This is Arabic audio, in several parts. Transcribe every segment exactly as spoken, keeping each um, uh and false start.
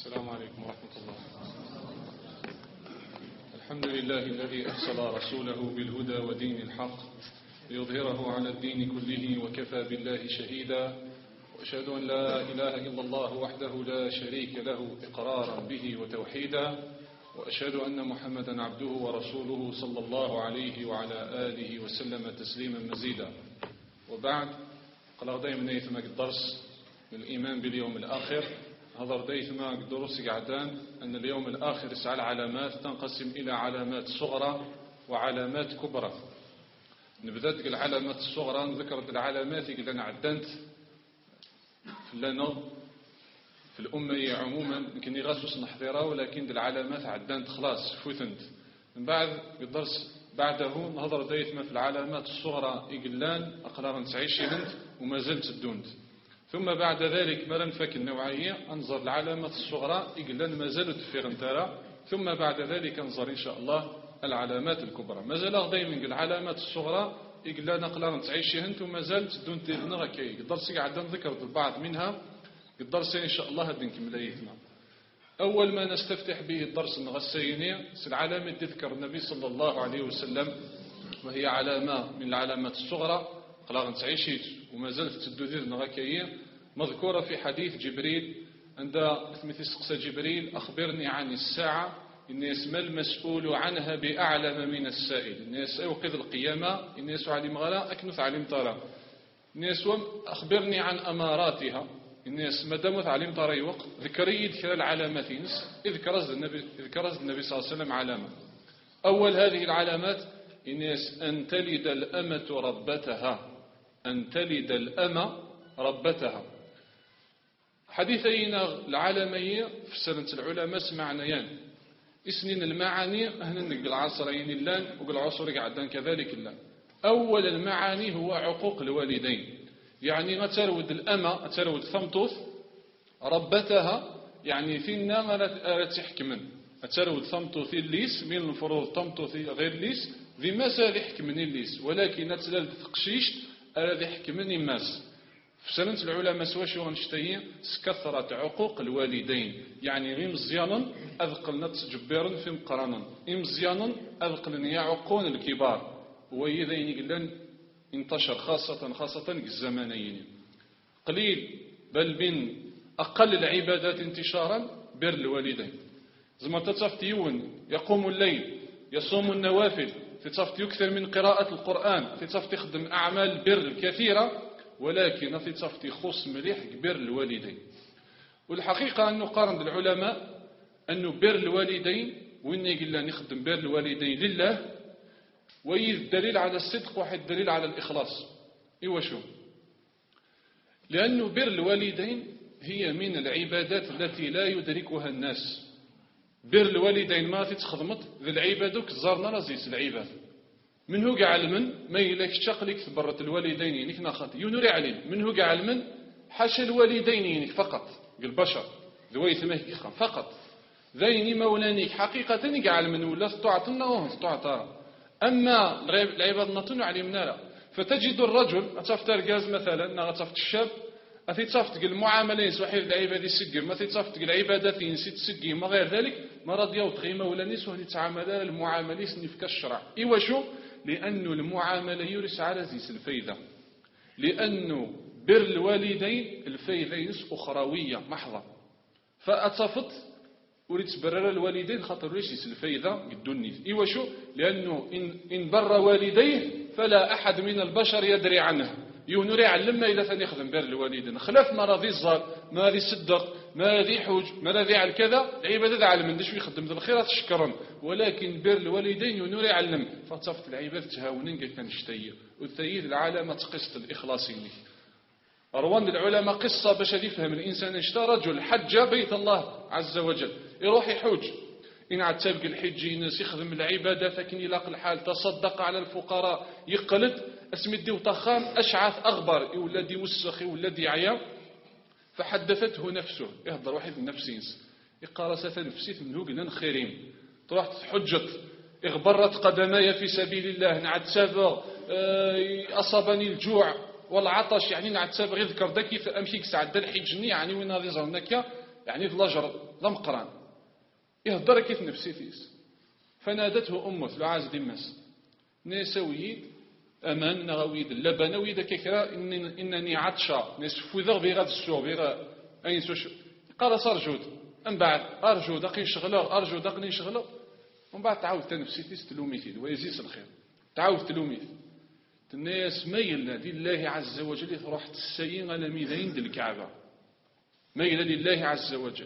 السلام عليكم ورحمة الله. الحمد لله الذي أرسل رسوله بالهدى ودين الحق ليظهره على الدين كله وكفى بالله شهيدا، وأشهد أن لا إله إلا الله وحده لا شريك له إقرارا به وتوحيدا، وأشهد أن محمدا عبده ورسوله صلى الله عليه وعلى آله وسلم تسليما مزيدا. وبعد، قال دائما يتم الدرس من الإيمان باليوم الآخر. هذا دايما الدروس قعدان أن اليوم الآخر يسعى العلامات تنقسم إلى علامات صغرى وعلامات كبرى. نبدأ العلامات الصغرى، نذكر العلامات اللي أنا عدنت لنا في الأمة عموما يمكن يغسوس نحضرها، ولكن العلامات عدنت خلاص فوتنت. من بعد الدرس بعده نهضر دايما في العلامات الصغرى إقلان أقرارا تعيشي هند وما زلت الدوند. ثم بعد ذلك ما نفك النوعية أنظر العلامات الصغرى إقلان ما زالت في غنتارا، ثم بعد ذلك أنظر إن شاء الله العلامات الكبرى. ما زال دائما العلامات الصغرى إقلان أقرارا تعيشي هند وما زالت الدوند تبنغ كي الدرس قاعد نذكر البعض منها. الدرس إن شاء الله هدن كمليتنا. أول ما نستفتح به الدرس النغسيني العلامة تذكر النبي صلى الله عليه وسلم، وهي علامة من العلامات الصغرى قلاغن تعيشيت وما زالت تدوذير نغاكية، مذكورة في حديث جبريل عند مثل سقسى جبريل أخبرني عن الساعة إن يسمى المسؤول عنها بأعلم من السائل. إن يسأوقظ القيامة إن يسوع علم غلا أكنث علم ترى. إن يسوع أخبرني عن أماراتها إن يسمى دمث علم ترى وقت ذكري ذكر العلامات إذ النبي النبي صلى الله عليه وسلم علامة. أول هذه العلامات إن أن تلد الأمة ربتها، أن تلد الأمة ربتها. حديثين العالمية في سنة العلماء سمعنيان اسنين المعاني هنا نقل عصرين اللان وقل عصر قعدان كذلك اللان. أول المعاني هو عقوق الوالدين، يعني أترود الأمة أترود ثمتوث ربتها، يعني فينا ما تحكمن أترود ثمتوث الليس من المفروض ثمتوث غير ليس ذي مسال يحكمن الليس، ولكن أتلال تقشيش الذي يحكمن الناس. في سنة العلماء سواشي غنشتهي كثرة عقوق الوالدين، يعني غير مزيانا أذقلنا تجبيرا في مقرانا، مزيانا أذقلنا يعقون الكبار، وإذين قلن انتشر خاصة خاصة الزمانيين. قليل بل من أقل العبادات انتشارا بر الوالدين. زي ما تتصفت يون يقوم الليل يصوم النوافل، تتصفت يكثر من قراءة القرآن، تتصفت يخدم أعمال بر كثيرة، ولكن تتصفت يخص مليح بر الوالدين. والحقيقة أنه قارن العلماء أنه بر الوالدين وإن يقول نخدم بر الوالدين لله، وإذ دليل على الصدق واحد دليل على الإخلاص. إيوا شو؟ لأنه بر الوالدين هي من العبادات التي لا يدركها الناس. بر الوالدين ما تتخدمت ذي العبادك زارنا رزيس العباد منه قاعد من ما يلك شقلك تبرت الوالدين ينك ناخذ ينوري عليم منه قاعد من حاشا الوالدين ينك فقط البشر ذوي ثمه فقط ذيني مولانيك حقيقة قاعد من ولا استعطنا واستعطى. أما العباد نطن علمنا لا. فتجد الرجل أتفتر جاز مثلا نغتفت الشاب أثي تصفت المعاملة يسوحي العبادة يسجم ما تصفت العبادة ينسي تسجم ما غير ذلك ما رضيوا تغيمة ولا نسوه يتعامل المعاملة يسنفك الشرع. إيوا شو؟ لأنه المعاملة يورس على زيس الفايدة، لأنه بر الوالدين الفايدة ينس أخروية محضة. فأتصفت وريد تبرر الوالدين خاطر ليش يس الفايدة قدوني. إيوا شو؟ لأنه إن, إن بر والديه فلا أحد من البشر يدري عنه، يونوري علمنا إذا ثاني يخدم بر الوالدين خلاف ما راضي الزار ما راضي يصدق ما راضي يحوج ما راضي على كذا العبادة علم من دش يخدم ذا الخيرات شكرا، ولكن بر الوالدين يونوري علم فتصفت العبادة تهاونين قال كان يشتهي. والثيد العالمة قصة الإخلاص. أروان العلماء قصة باش يفهم الإنسان اشتا رجل حج بيت الله عز وجل يروح يحوج إن عاد تبقى الحج ينس يخدم العبادة فكن يلاق الحال تصدق على الفقراء يقلد اسمدي وطخام أشعث أغبر يولد يوسخ يولد يعيا. فحدثته نفسه يهضر واحد النفسينس يقارس نفسيت من هو قلنا خيرين تروح تحجت اغبرت قدماي في سبيل الله نعد سابغ أصابني الجوع والعطش يعني نعد سابغ يذكر ذكي فأمشيك سعد الحجني يعني وين هذه ظنك يعني في الأجر لم قران يهضر كيف نفسيتيس فنادته أمه العاز ديماس نيسا ويد أمان نغويد اللبن ويد كيكرا إن إنني عطشا نسفو ذا بغاد السوق بغا أين سوش قال صار من بعد أرجو دقي شغله أرجو دقني شغله ومن بعد تعاود تنفسيتي تلوميتي ويزيس الخير تعاود تلوميتي الناس ميلنا لله عز وجل تروح تسيين على ميدين ديال الكعبة ميل لله عز وجل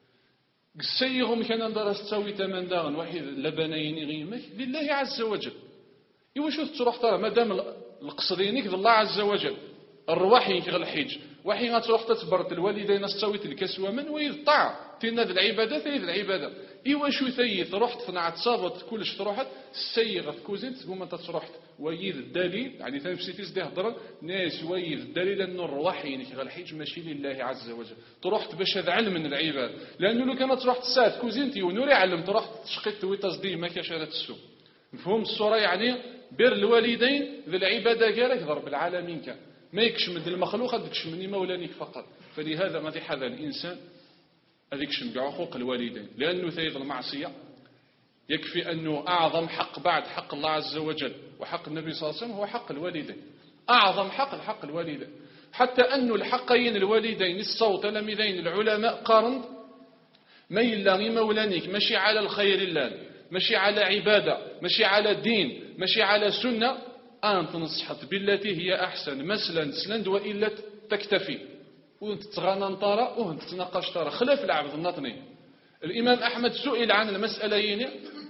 قسيهم كان درس تسوي ثمن داغن واحد لبنين غيمك لله عز وجل إيوا شو تروح ترى مادام القصدينك الله عز وجل الرواحي كغ الحج وحي غتروح تتبرت الوالدين تسوي تلك سوا من ويطاع تينا ذ العباده ثيذ العباده ايوا شو ثيث رحت فنعت صابت كلش تروحت السيغه في كوزين تقوم انت تروح ويذ الدليل يعني تنفسيتيز دي هضره ناس ويذ الدليل ان الرواحي كغ الحج ماشي لله عز وجل تروحت باش هذا علم من العباد لانه لو كانت تروح تساعد كوزينتي ونوري علم تروح تشقيت تويتاز دي ما كاش هذا السوق مفهوم الصوره يعني بر الوالدين ذي العباده قالك ضرب العالمين كان ما يكشمد المخلوق هذاك يكشمني مولانيك فقط فلهذا ما حذا الإنسان هذيك يكشم عقوق الوالدين لأنه ثيب المعصية يكفي أنه أعظم حق بعد حق الله عز وجل وحق النبي صلى الله عليه وسلم هو حق الوالدين أعظم حق الحق الوالدين حتى أن الحقين الوالدين الصوت لمذين العلماء قارن ما يلاغي مولانيك ماشي على الخير الله ماشي على عبادة ماشي على دين ماشي على سنة أن تنصحت بالتي هي أحسن مثلا سلند وإلا تكتفي وانت تغانا نطارا وانت تناقش طارا خلاف العبد النطني الإمام أحمد سئل عن المسألة يني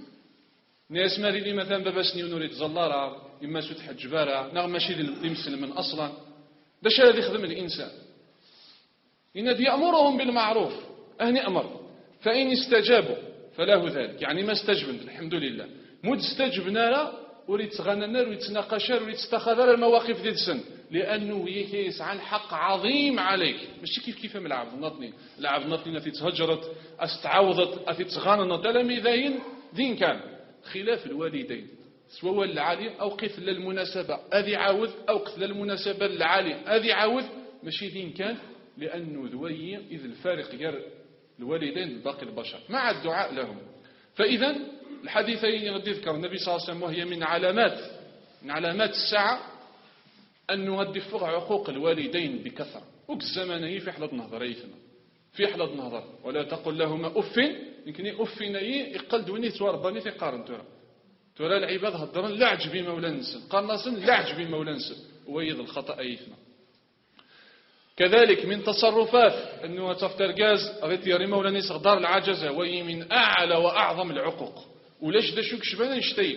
ناس ماري لي مثلا بابا سني ونوري تزلارا إما سوت حجبارا نغم ماشي اللي مسلم أصلا باش هذا يخدم الإنسان إن يأمرهم بالمعروف أهني أمر فإن استجابوا فله ذلك يعني ما استجبن الحمد لله مد استجبنا له وريت تغنى وريت تناقش وريت تستخذ المواقف ديال السن لانه يكيس عن حق عظيم عليك ماشي كيف كيف من العبد النطني العبد النطني التي تهجرت استعوضت التي تغنى تلاميذين دين كان خلاف الوالدين سواء العالي او قف للمناسبه هذه عاود او قف للمناسبه العالي هذه عاود ماشي دين كان لانه ذوي اذ الفارق غير الوالدين باقي البشر مع الدعاء لهم فاذا الحديثين غادي يذكر النبي صلى الله عليه وسلم وهي من علامات من علامات الساعة أن نهدف عقوق الوالدين بكثرة وكالزمانية في حلة نهضر أيثنا في حلة نهضر ولا تقل لهما أف يمكن أفنا يقل دوني توارباني في قارن ترى ترى العباد هضرا لا عجبي مولا نسل قرناصن لا عجبي مولا نسل ويض الخطأ أيثنا كذلك من تصرفات أنه تفترقاز أغيت يري مولا نس غدار العجزة وهي من أعلى وأعظم العقوق ولاش دا شوك شبانا نشتي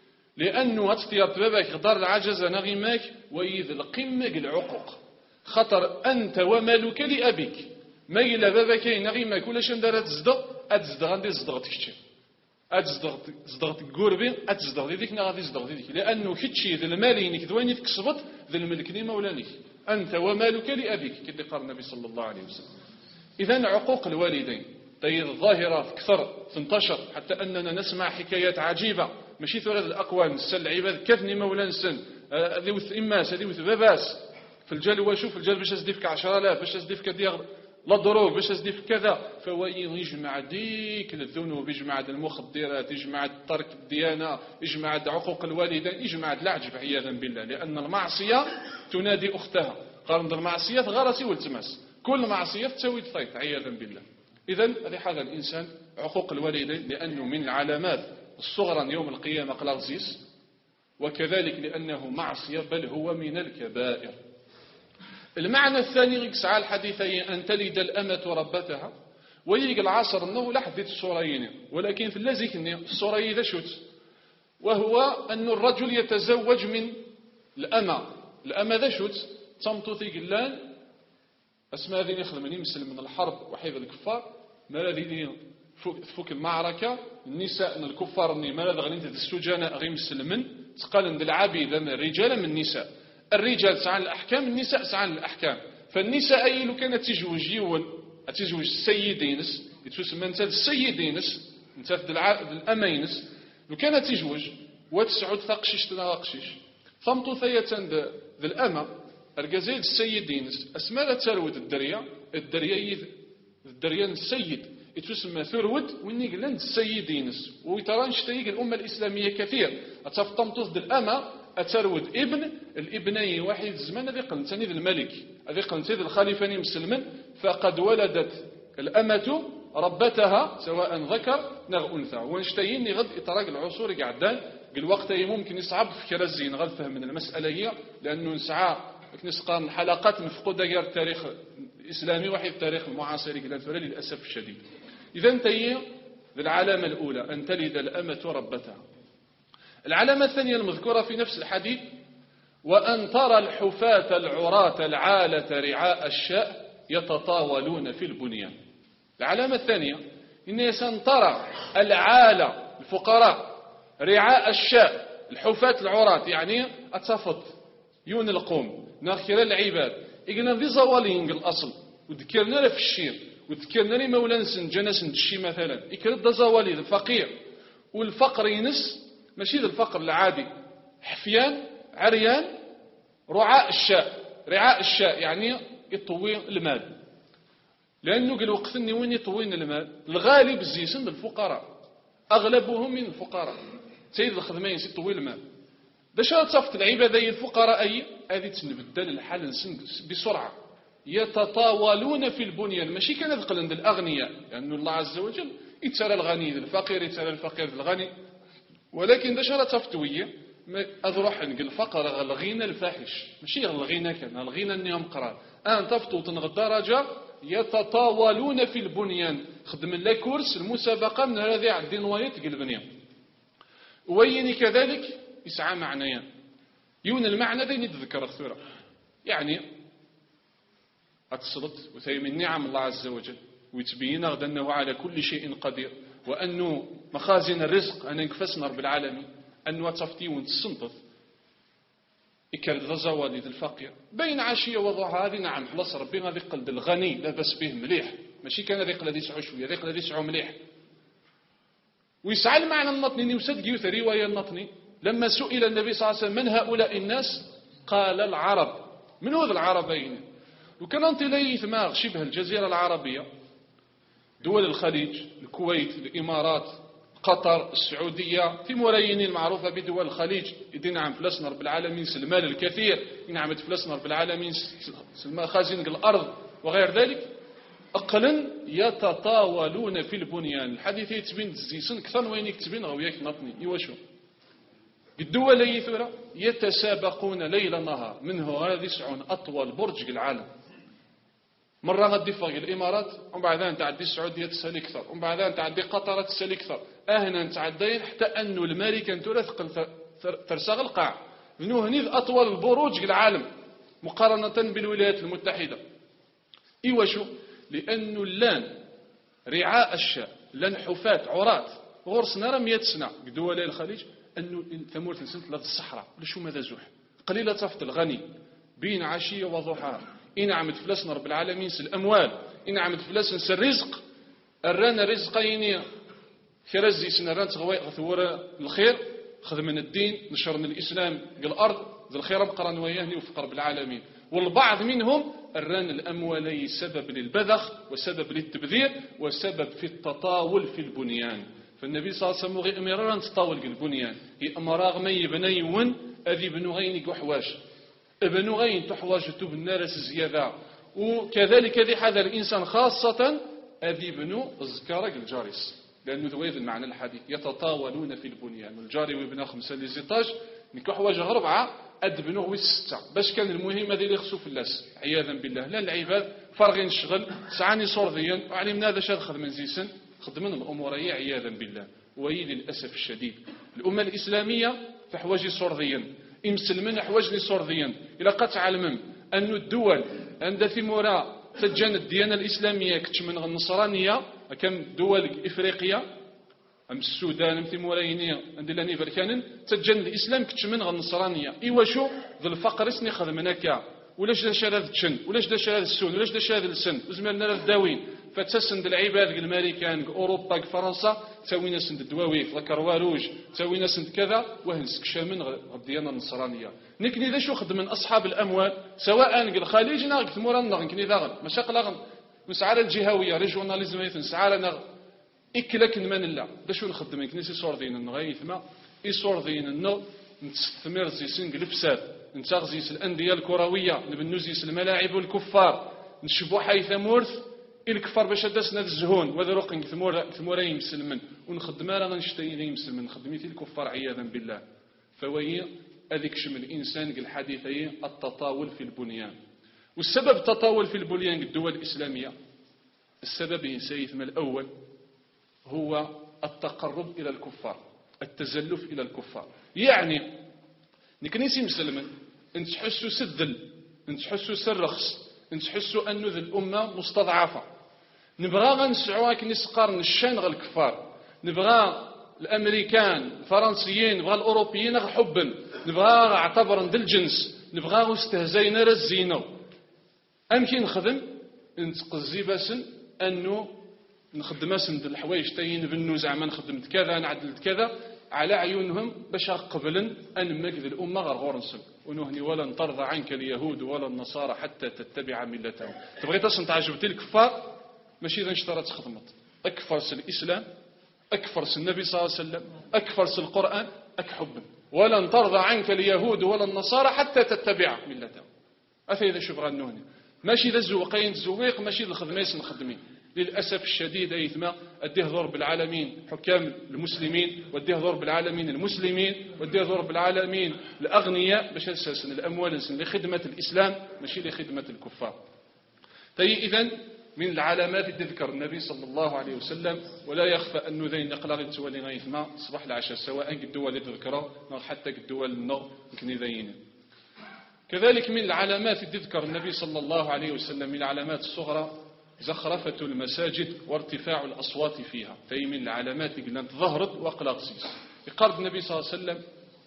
لأنه هتطير بابك غدار العجزة نغيماك ويذ القمة العقوق خطر أنت ومالك لأبيك ما إلا بابك نغيماك ولاش ندار تزدغ أتزدغ غادي تزدغ تكتشي أتزدغ تزدغ تقوربين أتزدغ ديك غادي تزدغ ديك لأنه كتشي ذا المالينك ذويني تكسبت ذا الملك دي مولانيك أنت ومالك لأبيك كده قال النبي صلى الله عليه وسلم إذن عقوق الوالدين طيب الظاهرة كثر تنتشر حتى أننا نسمع حكايات عجيبة ماشي ثلاث الأقوال نسال العباد كثني مولا سن هذه وث إماس هذه وث باباس في الجال وشوف الجال باش أزديفك عشرة آلاف باش أزديفك ديال لا ضروب باش أزديفك كذا فهو يجمع ديك الذنوب يجمع المخدرات يجمع ترك الديانة يجمع عقوق الوالدين يجمع العجب عياذا بالله لأن المعصية تنادي أختها قارن المعصية غرسي والتماس كل معصية تسوي الطيط عياذا بالله إذن هذه حاجة الإنسان عقوق الوالدين لأنه من العلامات الصغرى يوم القيامة قلاغزيس وكذلك لأنه معصية بل هو من الكبائر المعنى الثاني يقسع الحديثين أن تلد الأمة ربتها ويجي العصر أنه لا حديث الصوريين ولكن في اللازك الصوري ذا شوت وهو أن الرجل يتزوج من الأمة الأمة ذا شوت تمطوثي قلان أسماء ذي يخدمني مسلم من الحرب وحيد الكفار ما الذي فوق المعركة النساء من الكفار ما الذي غنيت السجناء غير مسلمن تقال عند العبيد الرجال من النساء الرجال سعان الأحكام النساء سعان الأحكام فالنساء أي لو كانت تزوج يول تزوج السيدينس يتسمى انت السيدينس انت الأمينس لو كانت تزوج وتسعود ثقشيش تناقشيش ثمطو ثية ذا الأمة الجزائر السيدينس أسماء تروت الدريا الدريا الدريا السيد تسمى ثرود ويني قلند السيدينس ويتران شتيق الأمة الإسلامية كثير أتفتم تصد الأمة أترود ابن الابنين واحد الزمان هذي قلنتني ذي الملك هذي قلنتني ذي الخليفة مسلما فقد ولدت الأمة ربتها سواء ذكر نغ أنثى ونشتيني غد إطراق العصور قعدان الوقت ممكن يصعب في كرزين غد فهم من المسألة هي لأنه نسعى نسقى الحلقات مفقودة غير التاريخ الإسلامي واحد التاريخ المعاصر للأسف الشديد. إذا انتهي العلامة الأولى أن تلد الأمة ربتها. العلامة الثانية المذكورة في نفس الحديث وأن ترى الحفاة العراة العالة رعاء الشاء يتطاولون في البنيان. العلامة الثانية إن سنترى العالة الفقراء رعاء الشاء الحفاة العراة يعني أتصفط يون القوم ناخر العباد إقنا ذي زوالين الأصل وذكرنا في الشير وذكرنا لي مولانا سنجنس الشي مثلا إكرد زوالي الفقير والفقر ينس ماشي الفقر العادي حفيان عريان رعاء الشاء رعاء الشاء يعني يطوي المال لأنه قال وقتني وين يطوين المال الغالب زيسن الفقراء أغلبهم من الفقراء سيد الخدمين يطوي المال باش تصفت العبادة الفقراء أي هذه تنبدل الحال بسرعة يتطاولون في البنيان ماشي كان ذقل عند الأغنياء لأن الله عز وجل يتسرى الغني الفقير يتسرى الفقير الغني ولكن باش تصفتوية أذرح نقول الفقر الغنى الفاحش ماشي الغنى كان الغنى النيام قرار أن تفتو تنغ درجة يتطاولون في البنيان خدم الله كورس المسابقة من هذه عدين وايت البنيان ويني كذلك يسعى معنيان يون المعنى ذي نتذكر الثورة يعني أتصلت وثيمن نعم الله عز وجل ويتبين غدا أنه على كل شيء قدير وأنه مخازن الرزق أن ينكفسنا رب العالمين أنه تفتي ونتصنطف إكال الزوالي ذي الفقير بين عشية وضحى هذه نعم خلاص ربي غادي قلد الغني لا بس به مليح ماشي كان ذيق الذي يسعى شوية ذيق الذي يسعى مليح ويسعى المعنى النطني وسد جيوث رواية النطني لما سئل النبي صلى الله عليه وسلم من هؤلاء الناس قال العرب من هو العربين وكان أنت لي ثماغ شبه الجزيرة العربية دول الخليج الكويت الإمارات قطر السعودية في ملايين المعروفة بدول الخليج إذن نعم فلسنا رب العالمين المال الكثير نعم فلسنا رب العالمين خازن الأرض وغير ذلك أقلا يتطاولون في البنيان الحديث يتبين الزيسن كثر وين يكتبين غوياك نطني يوشو الدول يثورة يتسابقون ليل نهار منه هذا يسعون أطول برج العالم مرة غادي فوق الإمارات ومن بعد ذلك تعدي السعودية تسالي أكثر ومن بعد ذلك تعدي قطر تسالي أكثر أهنا تعدين حتى أنه الملكة تثقل ترسغ القاع منه هني أطول البروج العالم مقارنة بالولايات المتحدة إيوا شو لأنه لان رعاء الشاء لان حفاة عراة غرسنا راه مئة سنة بدول الخليج أنه ثمورة سنة لذ الصحراء لشو ماذا زوح قليلة تفت الغني بين عشية وضحاها إن عمد فلسنا رب العالمين سل الأموال إن عمد فلسنا سل الرزق الرانا رزقين خرزي سنران تغوي ثورة الخير خذ من الدين نشر من الإسلام الأرض ذا الخير بقرا ويهني وفق رب العالمين والبعض منهم الران الأموالي سبب للبذخ وسبب للتبذير وسبب في التطاول في البنيان فالنبي صلى الله عليه وسلم غير أميران تطاول البنيان هي أمراغ مي بنيون أذي بنو غين قحواش ابنو غين تحواج تب النارس زيادة وكذلك ذي حذر الإنسان خاصة أذي بنو الزكارة الجارس لأنه ذويذ المعنى الحديث يتطاولون في البنيان والجاري وابن خمسة لزيطاج نكحواج أربعة أدبنوه الستة باش كان المهم هذه اللي يخصو في اللاس عياذا بالله لا العباد فرغين الشغل سعاني صرضيا وعلمنا هذا شاد خدم زيسن خدمنا الأمور هي عياذا بالله وهي للأسف الشديد الأمة الإسلامية فحواجي صرضيا إمسلمن حواجني صرضيا إلى قد تعلمم أن الدول عند ثمورا تجان الديانة الإسلامية كتشمن النصرانية كم دول إفريقيا أم السودان مثل مولاينية عند لاني بركان تجن الإسلام كتشمن النصرانية إيوا شو ذا الفقر اسني خذ منك ولاش دا شراد تشن ولاش دا شراد السون ولاش دا شراد السن وزمالنا الداوين فتسند العباد الامريكان اوروبا فرنسا تسوينا سند الدواويف الكرواروج تسوينا سند كذا وهنسك شامن الديانه النصرانيه نكني ذا شو خدم من اصحاب الاموال سواء الخليج ناقت مورا نكني ذا مشاق لاغن نسعى الجهويه ريجوناليزم نسعى لنا إكلك من لا دا شو نخدم كنيسي صور دينا غايث ما يصور دينا نستثمر زيسن الفساد نتغزيس الأندية الكروية نبنوزيس الملاعب والكفار نشبو حيث مورث الكفار باش داسنا الزهون وذا روقن ثمور ثمورين مسلمن ونخدم راه نشتي مسلمن نخدمي الكفار عياذا بالله فوهي هذيك شم الإنسان الحديثية التطاول في البنيان. والسبب التطاول في البنيان الدول الإسلامية السبب سيثم الأول هو التقرب إلى الكفار التزلف إلى الكفار. يعني نكنيسي مسلمين نتحسوا سدل نتحسوا سرخص نتحسوا أنه ذي الأمة مستضعفة نبغى نسعوا كنيس قرن الشان غير الكفار نبغى الأمريكان الفرنسيين نبغى الأوروبيين غير حبا نبغى اعتبر ذي الجنس نبغى استهزينا رزينا أمكن نخدم نتقزي باسن أنه نخدم اسند الحوايج تاين بنو زعما نخدمت كذا نعدلت كذا على عيونهم باش قبلا ان مكذ الامه غير غورنسن ونهني ولا ترضى عنك اليهود ولا النصارى حتى تتبع ملتهم. تبغي تصن تعجبتي الكفار ماشي اذا اشترت خدمت اكفرس الاسلام اكفرس النبي صلى الله عليه وسلم اكفرس القران اكحب ولا ترضى عنك اليهود ولا النصارى حتى تتبع ملتهم. اثي اذا شوف غنهني ماشي ذا الزوقين الزويق ماشي الخدميس نخدمين للأسف الشديد أيثما أديه ضرب العالمين حكام المسلمين وأديه ضرب العالمين المسلمين وأديه ضرب العالمين الأغنياء باش أساسا الأموال لخدمة الإسلام ماشي لخدمة الكفار. طيب إذن من العلامات تذكر النبي صلى الله عليه وسلم ولا يخفى أنه ذين نقلا تولي غيثما صباح العشاء سواء الدول تذكره أو حتى الدول النار يمكن ذين. كذلك من العلامات تذكر النبي صلى الله عليه وسلم من العلامات الصغرى زخرفة المساجد وارتفاع الأصوات فيها. فهي من العلامات اللي ظهرت وقلاقسيس. يقرب النبي صلى الله عليه وسلم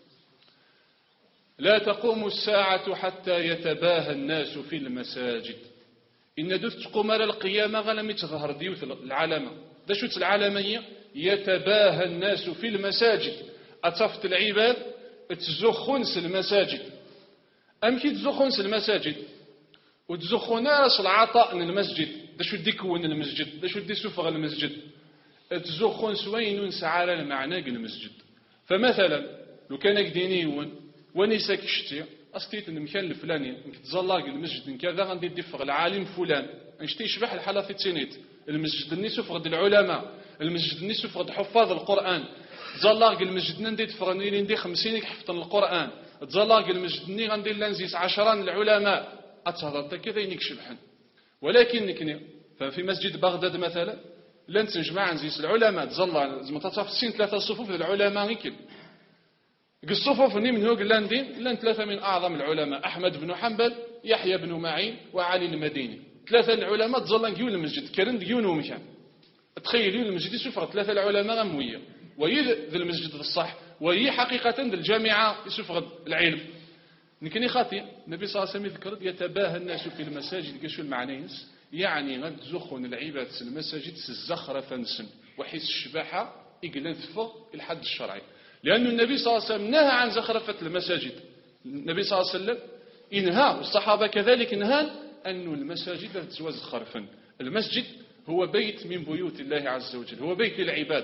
لا تقوم الساعة حتى يتباهى الناس في المساجد. إن دوت تقوم على القيامة غلم يتظهر ديوث العلامة. ده شوت العلامية يتباهى الناس في المساجد. أتصفت العباد تزخنس المساجد. أم كي تزخنس المساجد وتزخونا راس العطاء من المسجد دا شو دي كون المسجد دا شو دي سفغ المسجد تزخون سوين ونسعى على المعنى المسجد. فمثلا لو كان دينيون ونساك شتي أستيت المكان الفلاني تزلاق المسجد كذا غندي دفغ العالم فلان نشتي يشبح الحالة في تسينيت المسجد الني سفغ العلماء المسجد الني سفغ حفاظ القرآن تزلاق المسجد ندي دفغ ندي خمسين حفظ القرآن تزلاق المسجد الني غندي لنزيس عشران العلماء أتهضر كذا ينكشبحن. ولكن نكني ففي مسجد بغداد مثلا لن تنجمع نزيس العلماء تزلا زعما تتصفين ثلاثة صفوف العلماء يمكن الصفوف ني من هو لان دين لان ثلاثة من أعظم العلماء أحمد بن حنبل يحيى بن معين وعلي المديني ثلاثة العلماء تزلا نجيون المسجد كرن ديون ومكان تخيلوا المسجد يسفر ثلاثة العلماء غموية وهي ذا المسجد الصح وهي حقيقة ذا الجامعة يسفر العلم. نكني خاطئ النبي صلى الله عليه وسلم يذكر يتباهى الناس في المساجد كشو المعنى يعني غد زخون العباد في المساجد الزخرفة نسن وحيث الشباحة يقلن ثفغ الحد الشرعي لأن النبي صلى الله عليه وسلم نهى عن زخرفة المساجد. النبي صلى الله عليه وسلم إنهى والصحابة كذلك نهى أن المساجد تزخرفا. المسجد هو بيت من بيوت الله عز وجل هو بيت العبادة.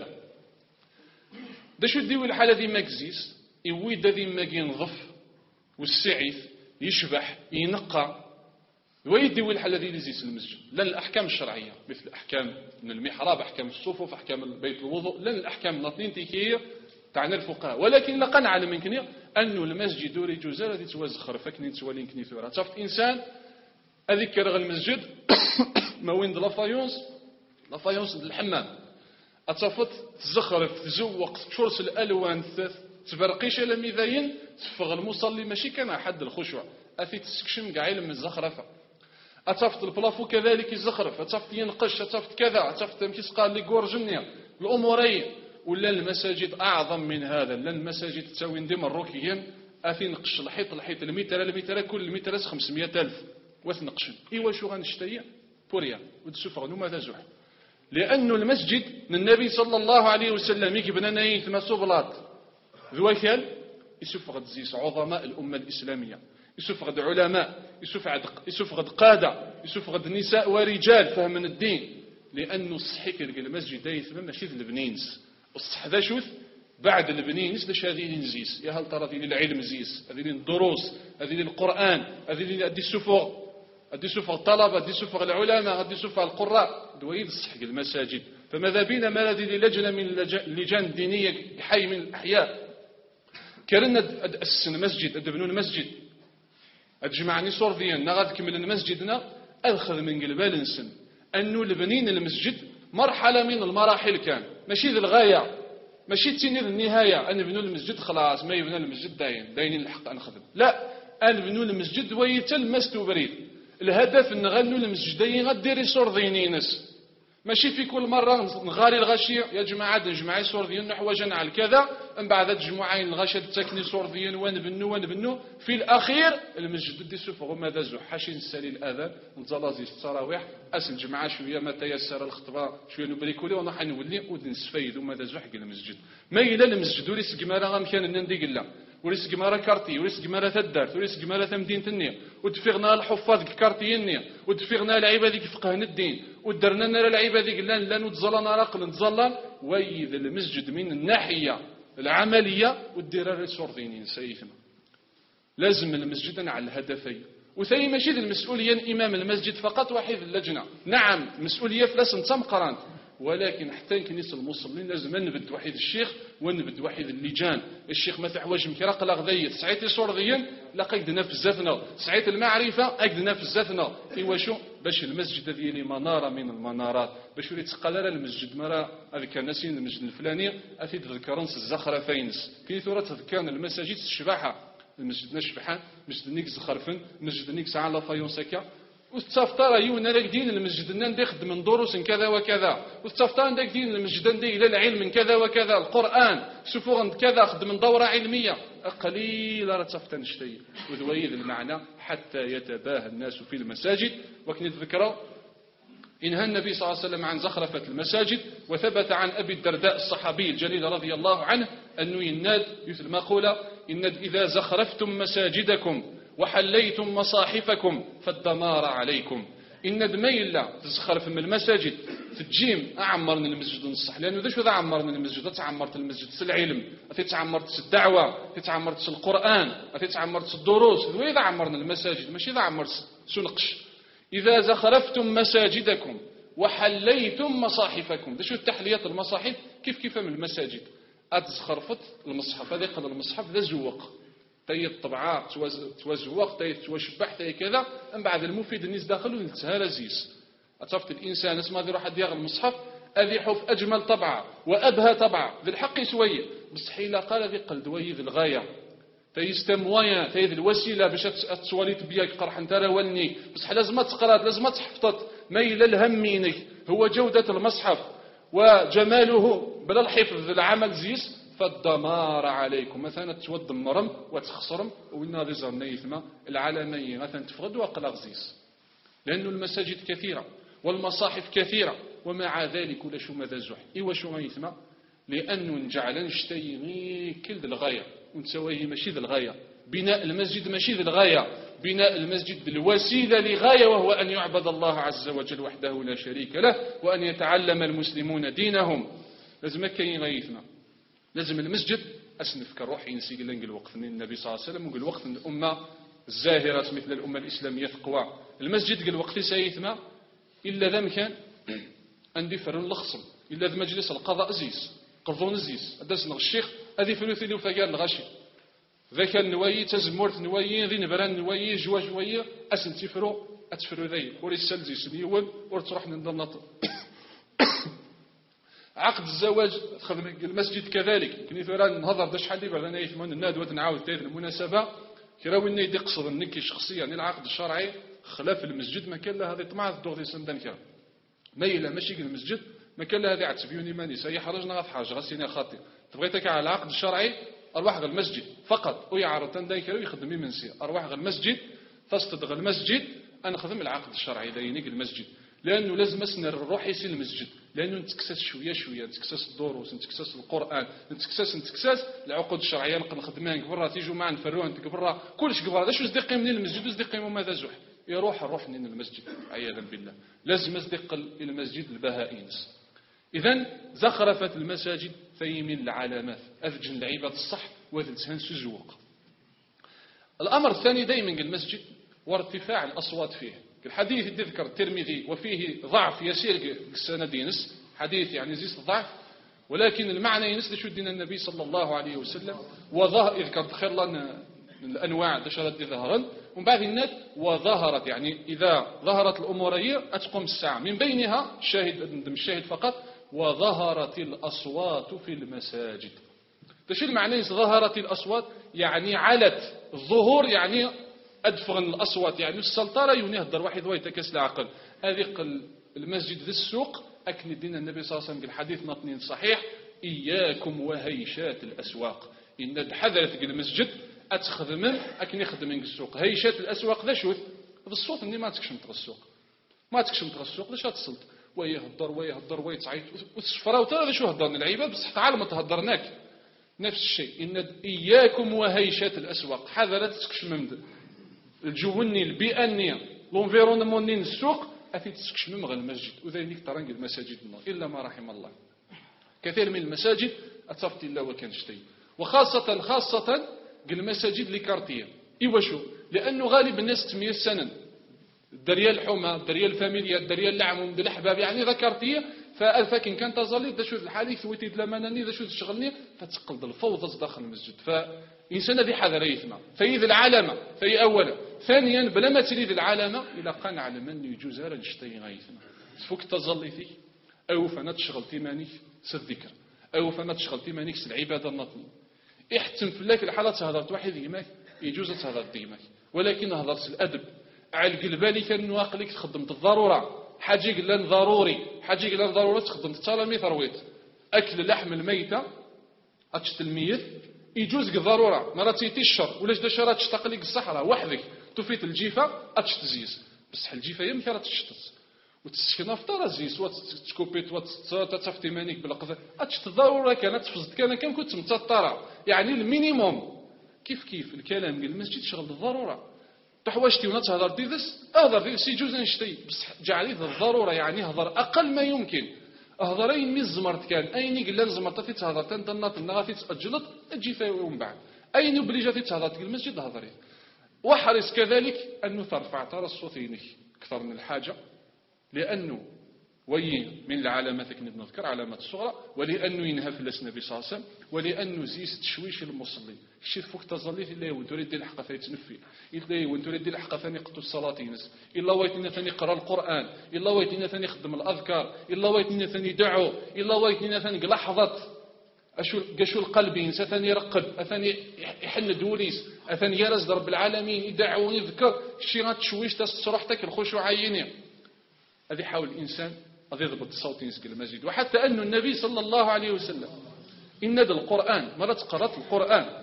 ده شو ديو الحالة دي مكزيس يويد ذي ماكي نظف والسعيث يشبح ينقى ويدي والحل الذي يزيس المسجد لن الأحكام الشرعية مثل أحكام من المحراب أحكام الصفوف أحكام بيت الوضوء لن الأحكام اللاطين تيكية تعني الفقهاء. ولكن لقى نعلم من كنيا أنه المسجد دوري جزالة دي توزخر فكني تسوالين كني ثورة شفت إنسان أذكر المسجد ما وين لافايونس لافايونس الحمام أتصفت تزخرف تزوق تشرس الألوان تفرقيش لم يذين تفغ المصلي ماشي كان حد الخشوع أثي تسكشم قاع علم الزخرفة أتصفت البلافو كذلك يزخرف أتصفت ينقش أتصفت كذا أتصفت مكيس قال لي قورجنيا الأمورين ولا المساجد أعظم من هذا لأن المساجد تساوي ندم الروكيين أثي نقش الحيط الحيط المتر المتر كل متر خمسمائة ألف وثنقشن إيوا شو غنشتري بوريا وتسفغ ماذا زوح لأنه المسجد النبي صلى الله عليه وسلم يكبنا نايث ما صبلات ذويثال يسفغ تزيس عظماء الأمة الإسلامية يشوف غد علماء، يشوف غد يشوف غد قادة، يشوف غد نساء ورجال فهمن الدين. لأنه الصحي كيلقى المسجد دايثما ماشي ذ البنينس، والصح ذا شوف بعد البنينس باش هذه نزيس يا هل ترى هذه العلم زيس، هذه الدروس، هذه القرآن، هذه هذه السفر، هذه سفر الطلبة، هذه سفر العلماء، هذه سفر القراء دويد الصح المساجد. فماذا بينا ما هذه لجنة من اللجان الدينية حي من الأحياء كرنا أسس المسجد أدبنوا المسجد أتجمعني صور ديالنا غادي كمل مسجدنا أخذ من قلبال نسن أنه لبنين المسجد مرحلة من المراحل كان ماشي ذي الغاية ماشي تيني النهاية أن نبنوا المسجد خلاص ما يبنى المسجد داين داينين الحق أنخدم لا أن نبنوا المسجد ويتلمس تبريد الهدف أن غنوا المسجد داين غديري صور دينينس ماشي في كل مرة نغاري الغاشية يا جماعة نجمعي صور ديالنا حواجنا على كذا من بعد تجمعين الغاشية تسكني صور ديالنا ونبنو ونبنو في الأخير المسجد دي سوف غما ذا زحاشي نسالي الأذان نتلازي التراويح أسل جماعة شوية ما تيسر الخطبة شوية نبريكولي ونحن نولي ودنسفايد وما ذا زح المسجد ما إلى المسجد وليس كمالا غامكان نندق الله وليس كمارا كارتي وليس كمارا تدارت وليس كمارا تمدينة النية ودفغنا الحفاظ كارتي النية ودفغنا العيبة ذيك فقهنا الدين ودرنا لنا العيبة ذيك لان لان نتظلنا رقل نتظلن ويذ المسجد من الناحية العملية والدرارة صور دينين سيثنا لازم المسجد على الهدفين وثاني ماشي المسؤولية إمام المسجد فقط وحيد اللجنة نعم المسؤولية فلاس نتم قرانت ولكن حتى كنيس المصلين لازم نبد وحيد الشيخ ونبد وحيد اللجان الشيخ ما تحواج مكراق لاغذية سعيت صورذيا لا قيدنا في الزثنا سعيت المعرفة قيدنا في الزثنا إيوا شو باش المسجد ديالي منارة من المنارات باش ولي تقلل المسجد مرة هذيك الناسين المسجد الفلاني أفيد ذكرنس الزخرفينس كي ثورة تذكرنا المساجد الشباحة المسجد نشبحان المسجد نيك زخرفن المسجد نيك ساعة لا فايونسكا واستفتر يونا لك دين المسجد ندي يخدم من دروس كذا وكذا واستفتر عندك دين المسجد ندي الى العلم من كذا وكذا القرآن سفور كذا خدم من دورة علمية قليل راه تفتن شتي وذويذ المعنى حتى يتباهى الناس في المساجد وكن يتذكروا إنها النبي صلى الله عليه وسلم عن زخرفة المساجد وثبت عن أبي الدرداء الصحابي الجليل رضي الله عنه أنه يناد مثل ما قول إناد إذا زخرفتم مساجدكم وحليتم مصاحفكم فالدمار عليكم إن ميلا تزخرف من المساجد تجيم أعمرنا المسجد نصح لأنه ذا شو ذا عمرنا المسجد تعمرت المسجد العلم تعمرت الدعوة تعمرت القرآن تعمرت الدروس وإذا عمرنا المساجد ماشي إذا عمرت شو نقش إذا زخرفتم مساجدكم وحليتم مصاحفكم ذا شو التحلية المصاحف كيف كيف من المساجد أتزخرفت المصحف هذا يقل المصحف ذا زوق تي الطبعة توزوق تي توشبح تي كذا من بعد المفيد الناس داخلوا ينتهى لزيز أتصفت الإنسان اسمه ذي راح يديغ المصحف أذي حف أجمل طبعة وأبهى طبعة ذي الحق سوية بس حيلا قال ذي قل دوي ذي الغاية تي يستمويا تي ذي الوسيلة باش تسواليت بياك قرح انت راولني بس لازم تقرأت لازم تحفظت ميل الهمينك هو جودة المصحف وجماله بلا الحفظ العمل زيس فالدمار عليكم مثلا تود مرم وتخسرم وإن ذي زرنا يثما العالمية مثلا تفقد وقلق زيس لأن المساجد كثيرة والمصاحف كثيرة ومع ذلك ولا شو ماذا زح إيوا شو يثما لأنه نجعل نشتي كل ذي الغاية ونسويه ماشي ذي الغاية بناء المسجد ماشي ذي الغاية بناء المسجد الوسيلة لغاية وهو أن يعبد الله عز وجل وحده لا شريك له وأن يتعلم المسلمون دينهم لازم كاين غايثنا لازم المسجد أسنفك روحي نسيق لنقل الوقت النبي صلى الله عليه وسلم وقال وقت الأمة الزاهرة مثل الأمة الإسلامية تقوى المسجد قال وقت سيثما إلا ذا مكان عندي فرن الخصم إلا ذا مجلس القضاء زيس قرضون زيس أدسنا الشيخ هذه فلوثي لي وفقال الغاشي ذاك النوايي تزمورت نوايي ذي نبران نوايي جوا جوايا أسن تفرو أتفرو ذي ورسال زيس نيول ورتروح ننضنط عقد الزواج خدم المسجد كذلك كني ثوران نهضر داش حد يبغى لنا يثمن النادوة نعاود تاذ المناسبة كراوي النيد يقصد النكي شخصيا يعني العقد الشرعي خلاف المسجد ما كان له هذه طمع الدور دي سندان كان ما إلا ماشي المسجد ما كان له هذه عتبيوني ماني سي حرجنا غاف حاجة غسينا خاطي تبغيتك على العقد الشرعي أرواح غير المسجد فقط ويعرض تندان كراوي يخدم من سي أرواح غير المسجد تصطدق المسجد أنا خدم العقد الشرعي دينيك المسجد لأنه لازم أسنر الروح يسير المسجد لانه نتكسس شويه شويه، نتكسس الدروس، نتكسس القران، نتكسس نتكسس العقود الشرعيه، نبقى نخدمها قبره تيجوا معنا نفروها قبره كلش قبره. هذا شو صديق من المسجد وصديق ماذا زح يروح الروح من المسجد عياذا بالله. لازم يصدق الى المسجد البهائنس. اذا زخرفت المساجد فيمين العلامات اذجن العباد الصح وذلتهن سزوق. الامر الثاني دائما المسجد وارتفاع الاصوات فيه. الحديث يذكر الترمذي وفيه ضعف يسير السند ينس، حديث يعني زيس ضعف، ولكن المعنى ينس لشو دين النبي صلى الله عليه وسلم وظهر يذكر خير لنا الانواع دشرت ظهرا ومن بعد النت وظهرت، يعني اذا ظهرت الامور هي اتقوم الساعه. من بينها شاهد الشاهد فقط وظهرت الاصوات في المساجد. ايش المعنى ظهرت الاصوات؟ يعني علت الظهور، يعني أدفغن الأصوات، يعني السلطرة ينهضر واحد ويتكس العقل. هذه المسجد ذي السوق أكن دين النبي صلى الله عليه وسلم بالحديث ناطنين صحيح إياكم وهيشات الأسواق. إن حذرت المسجد أتخدم أكن يخدم السوق. هيشات الأسواق ذا شوث هذا الصوت إني ما تكشم تغى السوق، ما تكشم تغى السوق ذا شاتصلت ويهضر ويهضر ويتعيط والشفرة وترى ذا شو هضرنا العباد بس تعال ما تهضرناك. نفس الشيء إن إياكم وهيشات الأسواق، حذرت تكشم ممد الجوني البيئة النية لونفيرونمون نين السوق أثي تسكشمم غير المسجد. وذلك ترى المساجد النار إلا ما رحم الله. كثير من المساجد أتصفت الله وكان شتي، وخاصة خاصة المساجد لكارتية. إيوا شو؟ لأنه غالب الناس تمية سنة الدريا الحومة الدريا الفاميليا الدريا العموم ديال الأحباب، يعني ذكرتية فالفاكن كان تظلي ذا شو الحالي ثويتي دلمانني ذا شو تشغلني فتقلد الفوضى داخل المسجد. فإنسان ذي حذر يثمى فإذا العلامة في أولا. ثانيا بلا ما تريد العلامة إلى قان على من يجوز هذا الشيء غايثنا تفك تظليتي أو فانا تشغل تيمانيك سالذكر أو فانا تشغل تيمانيك العبادة النطن احتم في الله في الحالة تهضرت واحد ديماك يجوز تهضر ديماك، ولكن هضرت الأدب على قلبالي كان واقلك تخدمت الضرورة حاجة قلان ضروري حاجة قلان ضرورة تخدمت التلاميذ ثرويت أكل لحم الميتة أتشت الميت يجوز ضرورة ما راتيتي الشر ولاش دا شرات تشتاق لك الصحراء وحدك تفيت الجيفة أتشت زيز بصح الجيفة هي مكانت تشتت وتسكن افطار زيس وتسكوبيت وتتفتي مانيك بالقذف أتشت ضرورة كانت تفزت كان كم كنت متطرة، يعني المينيموم كيف كيف الكلام قال المسجد شغل الضرورة تحواجتي ونات هضر ديدس هضر ديدس يجوز نشتي بصح جعلي الضرورة يعني هضر أقل ما يمكن هضرين مي الزمرت كان أين قال الزمرت في تهضر تنتنط النغافي تأجلت تجي فيهم بعد أين بليجة في تهضر تقول المسجد هضري. وحرص كذلك أنه ترفع ترى الصوتين أكثر من الحاجة، لأنه وي من العلامات كنا نذكر علامات الصغرى، ولأنه ينهى في النبي صلى الله عليه وسلم، ولأنه زيس تشويش المصلين شي فوق تظليت إلا وانتو ريدي الحق ثاني تنفي إلا وانتو ريدي الحق ثاني قطو الصلاة ينس إلا ويتنا ثاني قرأ القرآن إلا ويتنا ثاني خدم الأذكار إلا ويتنا ثاني دعو إلا ويتنا ثاني لحظة أشو قشو القلب ينسى ثاني يرقد أثاني يحل دوريس أثاني يرز رب العالمين يدعو ويذكر شي غاتشويش تصرحتك الخشوع عيني. هذه حاول الإنسان هذا يضبط الصوت ينسقل المسجد. وحتى أن النبي صلى الله عليه وسلم إن هذا القرآن مرات قرأت القرآن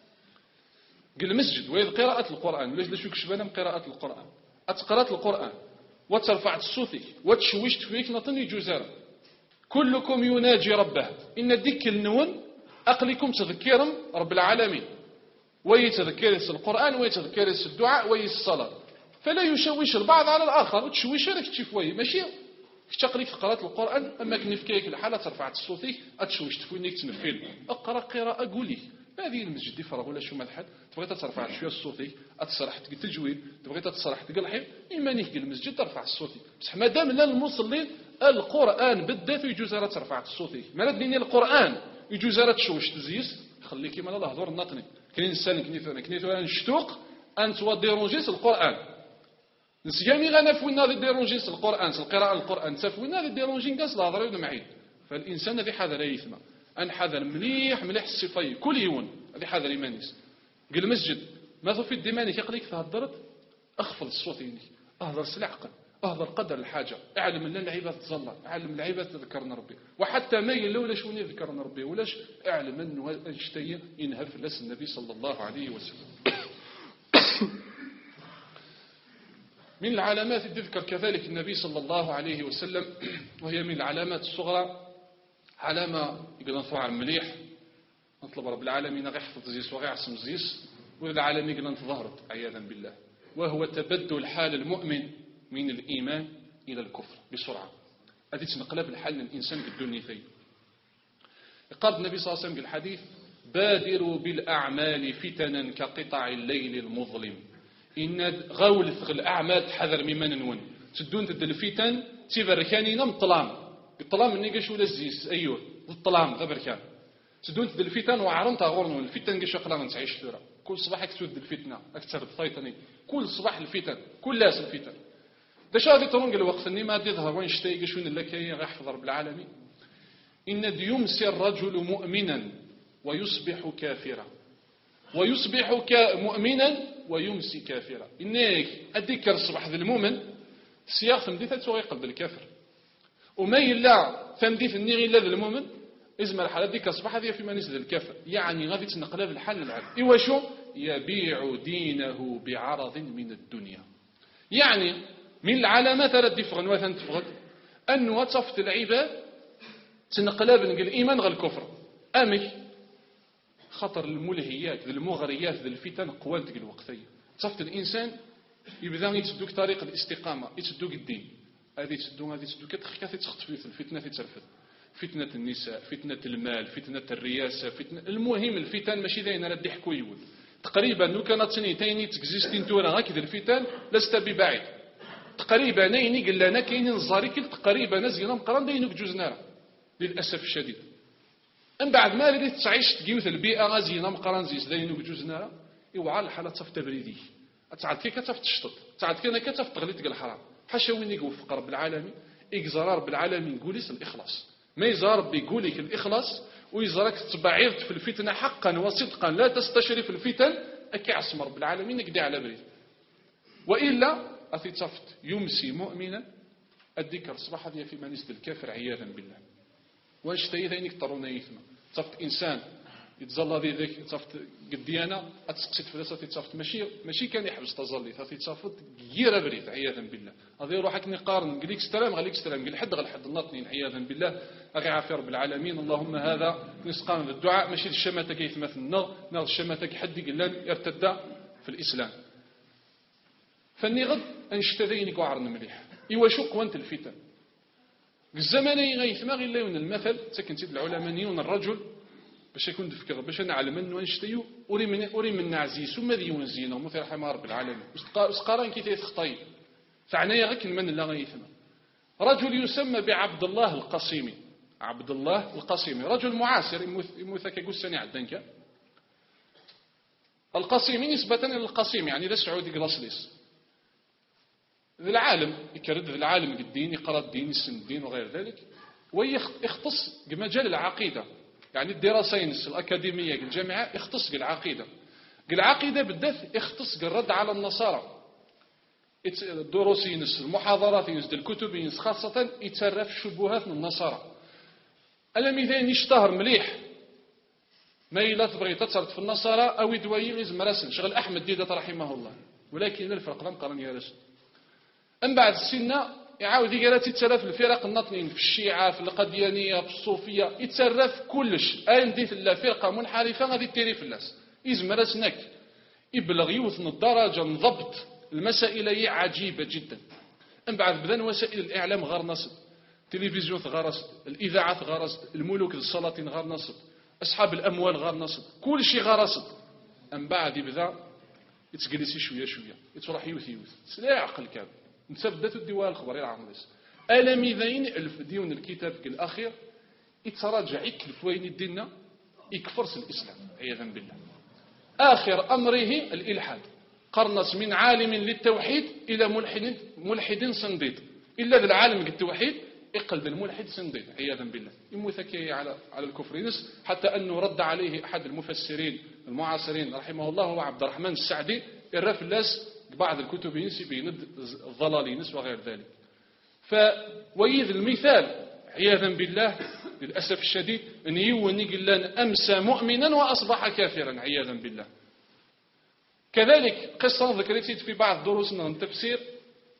قال المسجد وإذ قراءة القرآن ليش لشوك شبانا من قراءة القرآن أتقرأت القرآن وترفعت صوتك وتشويشت فيك نطني جزارة كلكم يناجي ربه إن ديك النون أقلكم تذكيرا رب العالمين ويتذكرس القرآن ويتذكرس الدعاء ويصلاة فلا يشوش البعض على الآخر وتشويش لك تشوي ماشي تقريك في قراءة القرآن أما كنفكيك الحالة ترفعت صوتك أتشوش تفوينك تنفيل أقرأ قراءة قولي هذه المسجد يفرغ ولا شو ملحد تبغي ترفع شويه صوتك اتصرح تقول تجويد تبغي تتصرح تقول حي اما نيك المسجد ترفع صوتك بصح ما دام لا المصلين القران بالذات يجوز راه ترفع صوتك ما ديني القران يجوز راه تشوش تزيس خليك كيما الله هضر نطني كاين انسان كنيت انا كنيت انا نشتوق ان تو ديرونجيس القران نسيامي غانا فوينا دي ديرونجيس القران القراءه القران تفوينا دي ديرونجين كاس الهضره ولا معين. فالانسان الذي حذر يثمى أن حذر مليح مليح الصفاي كل يوم هذه حذر إيمانيس قال المسجد ما في الدمانك يقليك تهدرت أخفض الصوت يعني أهدر سلعقل أهدر قدر الحاجة أعلم أن العباد تظل أعلم العباد تذكرنا ربي وحتى ما يلولا شوني ذكرنا ربي ولاش أعلم أنه أجتي ينهف لس النبي صلى الله عليه وسلم. من العلامات تذكر كذلك النبي صلى الله عليه وسلم، وهي من العلامات الصغرى، علامة يقدر نفعل مليح نطلب رب العالمين غير حفظ زيس وغير عصم زيس، والعالم يقدر نتظاهرت عياذا بالله، وهو تبدل حال المؤمن من الإيمان إلى الكفر بسرعة. هذه تنقلب الحال من الإنسان بالدنيا فيه. قال النبي صلى الله عليه وسلم في الحديث: بادروا بالأعمال فتنا كقطع الليل المظلم. إن غول ثغ الأعمال تحذر ممن نون تدون تد الفتن تبركانين مطلام الطلام مني قاش ولا الزيس أيوه الطلام غبركان تدون تد الفتن وعرمت غورنون الفتن قاش أقلا نتعيش ثورة كل صباح اكتود الفتنة أكثر الفيطني كل صباح الفتن كل لاس الفتن ده شاهد ترون الوقت إني ما تظهر وين شتي قاش وين لكي غيحفظ رب العالمين. إن يمسي الرجل مؤمنا ويصبح كافرا ويصبح مؤمنا ويمسي كافرا. إنك أذكر الصباح ذي المؤمن سياق ثمديث تسوي قلب الكافر وما إلا ثمديث النيغ إلا ذي المؤمن إزم الحالة ذيك الصباح هذه فيما نزل الكافر. يعني غادي تنقلب الحال العام إيوا شو يبيع دينه بعرض من الدنيا. يعني من العلامات التي فغن وثن تفغد أنه تصفت العباد تنقلب الإيمان غير الكفر أمي خطر الملهيات المغريات الفتن قوان تلك الوقتية. تصفت الإنسان يبدأ يتسدوك طريق الاستقامة يتسدوك الدين هذه يتسدوك هذه يتسدوك كثيرا تخطف الفتنة تترفض فتنة النساء فتنة المال فتنة الرياسة فتنة المهم الفتن ماشي داين راه يحكوا يول تقريبا لو كانت سنتين تكزيستين تورا هكذا الفتن لست ببعيد تقريبا نيني قال لنا كاينين الزاريكل تقريبا نزينا مقران داينوك جوزنا للأسف الشديد. من بعد ما ريت تعيش تقيوث البيئة غازينا مقران زيس داينوك جوزنا يوعى الحالة تصف تبريدي تعاد كي كتف تشطط تعاد كي كتف تغلي تقل الحرام حاشا وين يوفق رب العالمين إجزار رب العالمين يقوليس الإخلاص ما يزار ربي يقولك الإخلاص ويزارك تبعيرت في الفتنة حقا وصدقا لا تستشرف الفتن أكي عصم رب العالمين اكدي على بريد. وإلا أثي تصفت يمسي مؤمنا الذكر صباح هذه في منزل الكافر عياذا بالله. واش تايثينك ترون يثما تصفت إنسان يتظل ذي ذيك تصفت قديانا أتسقسيت في راسه تصفت ماشي ماشي كان يحبس تظلي ثي تصفت غير بريد عياذا بالله. هذا روحك نقارن قليك استلام غليك استلام قل حد غل حد الناطنين عياذا بالله أغي عافي رب العالمين. اللهم هذا نسقان الدعاء ماشي الشماتة كيف مثل النغ نغ الشماتة كحد قلان يرتد في الإسلام. فاني غد انشتذينك وعرن مليح إيوا شو قوانت الفتن الزماني غيثما غير لون المثل سكن سيد العلمانيون الرجل باش يكون تفكر باش نعلم انه نشتيو اوري من اوري من نعزيس وما ديون زينه ومثل رحمه رب العالمين وسقاران كي تيتخطي فعنايا غير كلمه لا غيثما. رجل يسمى بعبد الله القصيمي عبد الله القصيمي رجل معاصر يموت كيقول سني عدنك القصيمي نسبه الى القصيم يعني ذا سعودي قلاصليس ذا العالم يكرد ذا العالم الدين يقرا الدين يسن الدين وغير ذلك ويختص بمجال العقيده يعني الدراسين الأكاديمية الجامعة يختص بالعقيدة العقيدة بالذات يختص بالرد على النصارى الدروس ينس المحاضرات ينس الكتب ينس خاصة يتصرف شبهات من النصارى. ألم إذا يشتهر مليح ما إلا تبغي تتصرف في النصارى أو يدوي غيز مراسل شغل أحمد ديدة رحمه الله ولكن الفرق لم قرن يا رسول. أم بعد السنة يعاود يقرأ يتصرف الفرق الناطنين في الشيعة في القديانية في الصوفية يتصرف كلش أين ديت الله فرقة منحرفة غادي تيري في الناس إزمر سنك يبلغ يوثن الدرجة نضبط المسائل هي عجيبة جدا. من بعد بدأ وسائل الإعلام غير نصب تلفزيون غير نصب الإذاعات غير نصب الملوك السلاطين غير نصب أصحاب الأموال غير نصب كل شيء غير نصب. من بعد يبدأ يتجلسي شوية شوية يتروح يوث يوث سلا عقل كامل نثبت الديوان الخبري العمريس ألم إذين ألف ديون الكتاب الأخير يتراجع يكلف وين الدين يكفرس الإسلام عياذا بالله. آخر أمره الإلحاد قرنص من عالم للتوحيد إلى ملحد ملحد صنديد إلا ذا العالم للتوحيد يقلب الملحد صنديد عياذا بالله يموثكي على على الكفر نس حتى أنه رد عليه أحد المفسرين المعاصرين رحمه الله هو عبد الرحمن السعدي الرفلاس بعض الكتب ينسي بيند الضلالينس وغير ذلك. فويذ المثال عياذا بالله للأسف الشديد أن يوني قلان أمسى مؤمنا وأصبح كافرا عياذا بالله. كذلك قصة ذكرت في بعض دروسنا من التفسير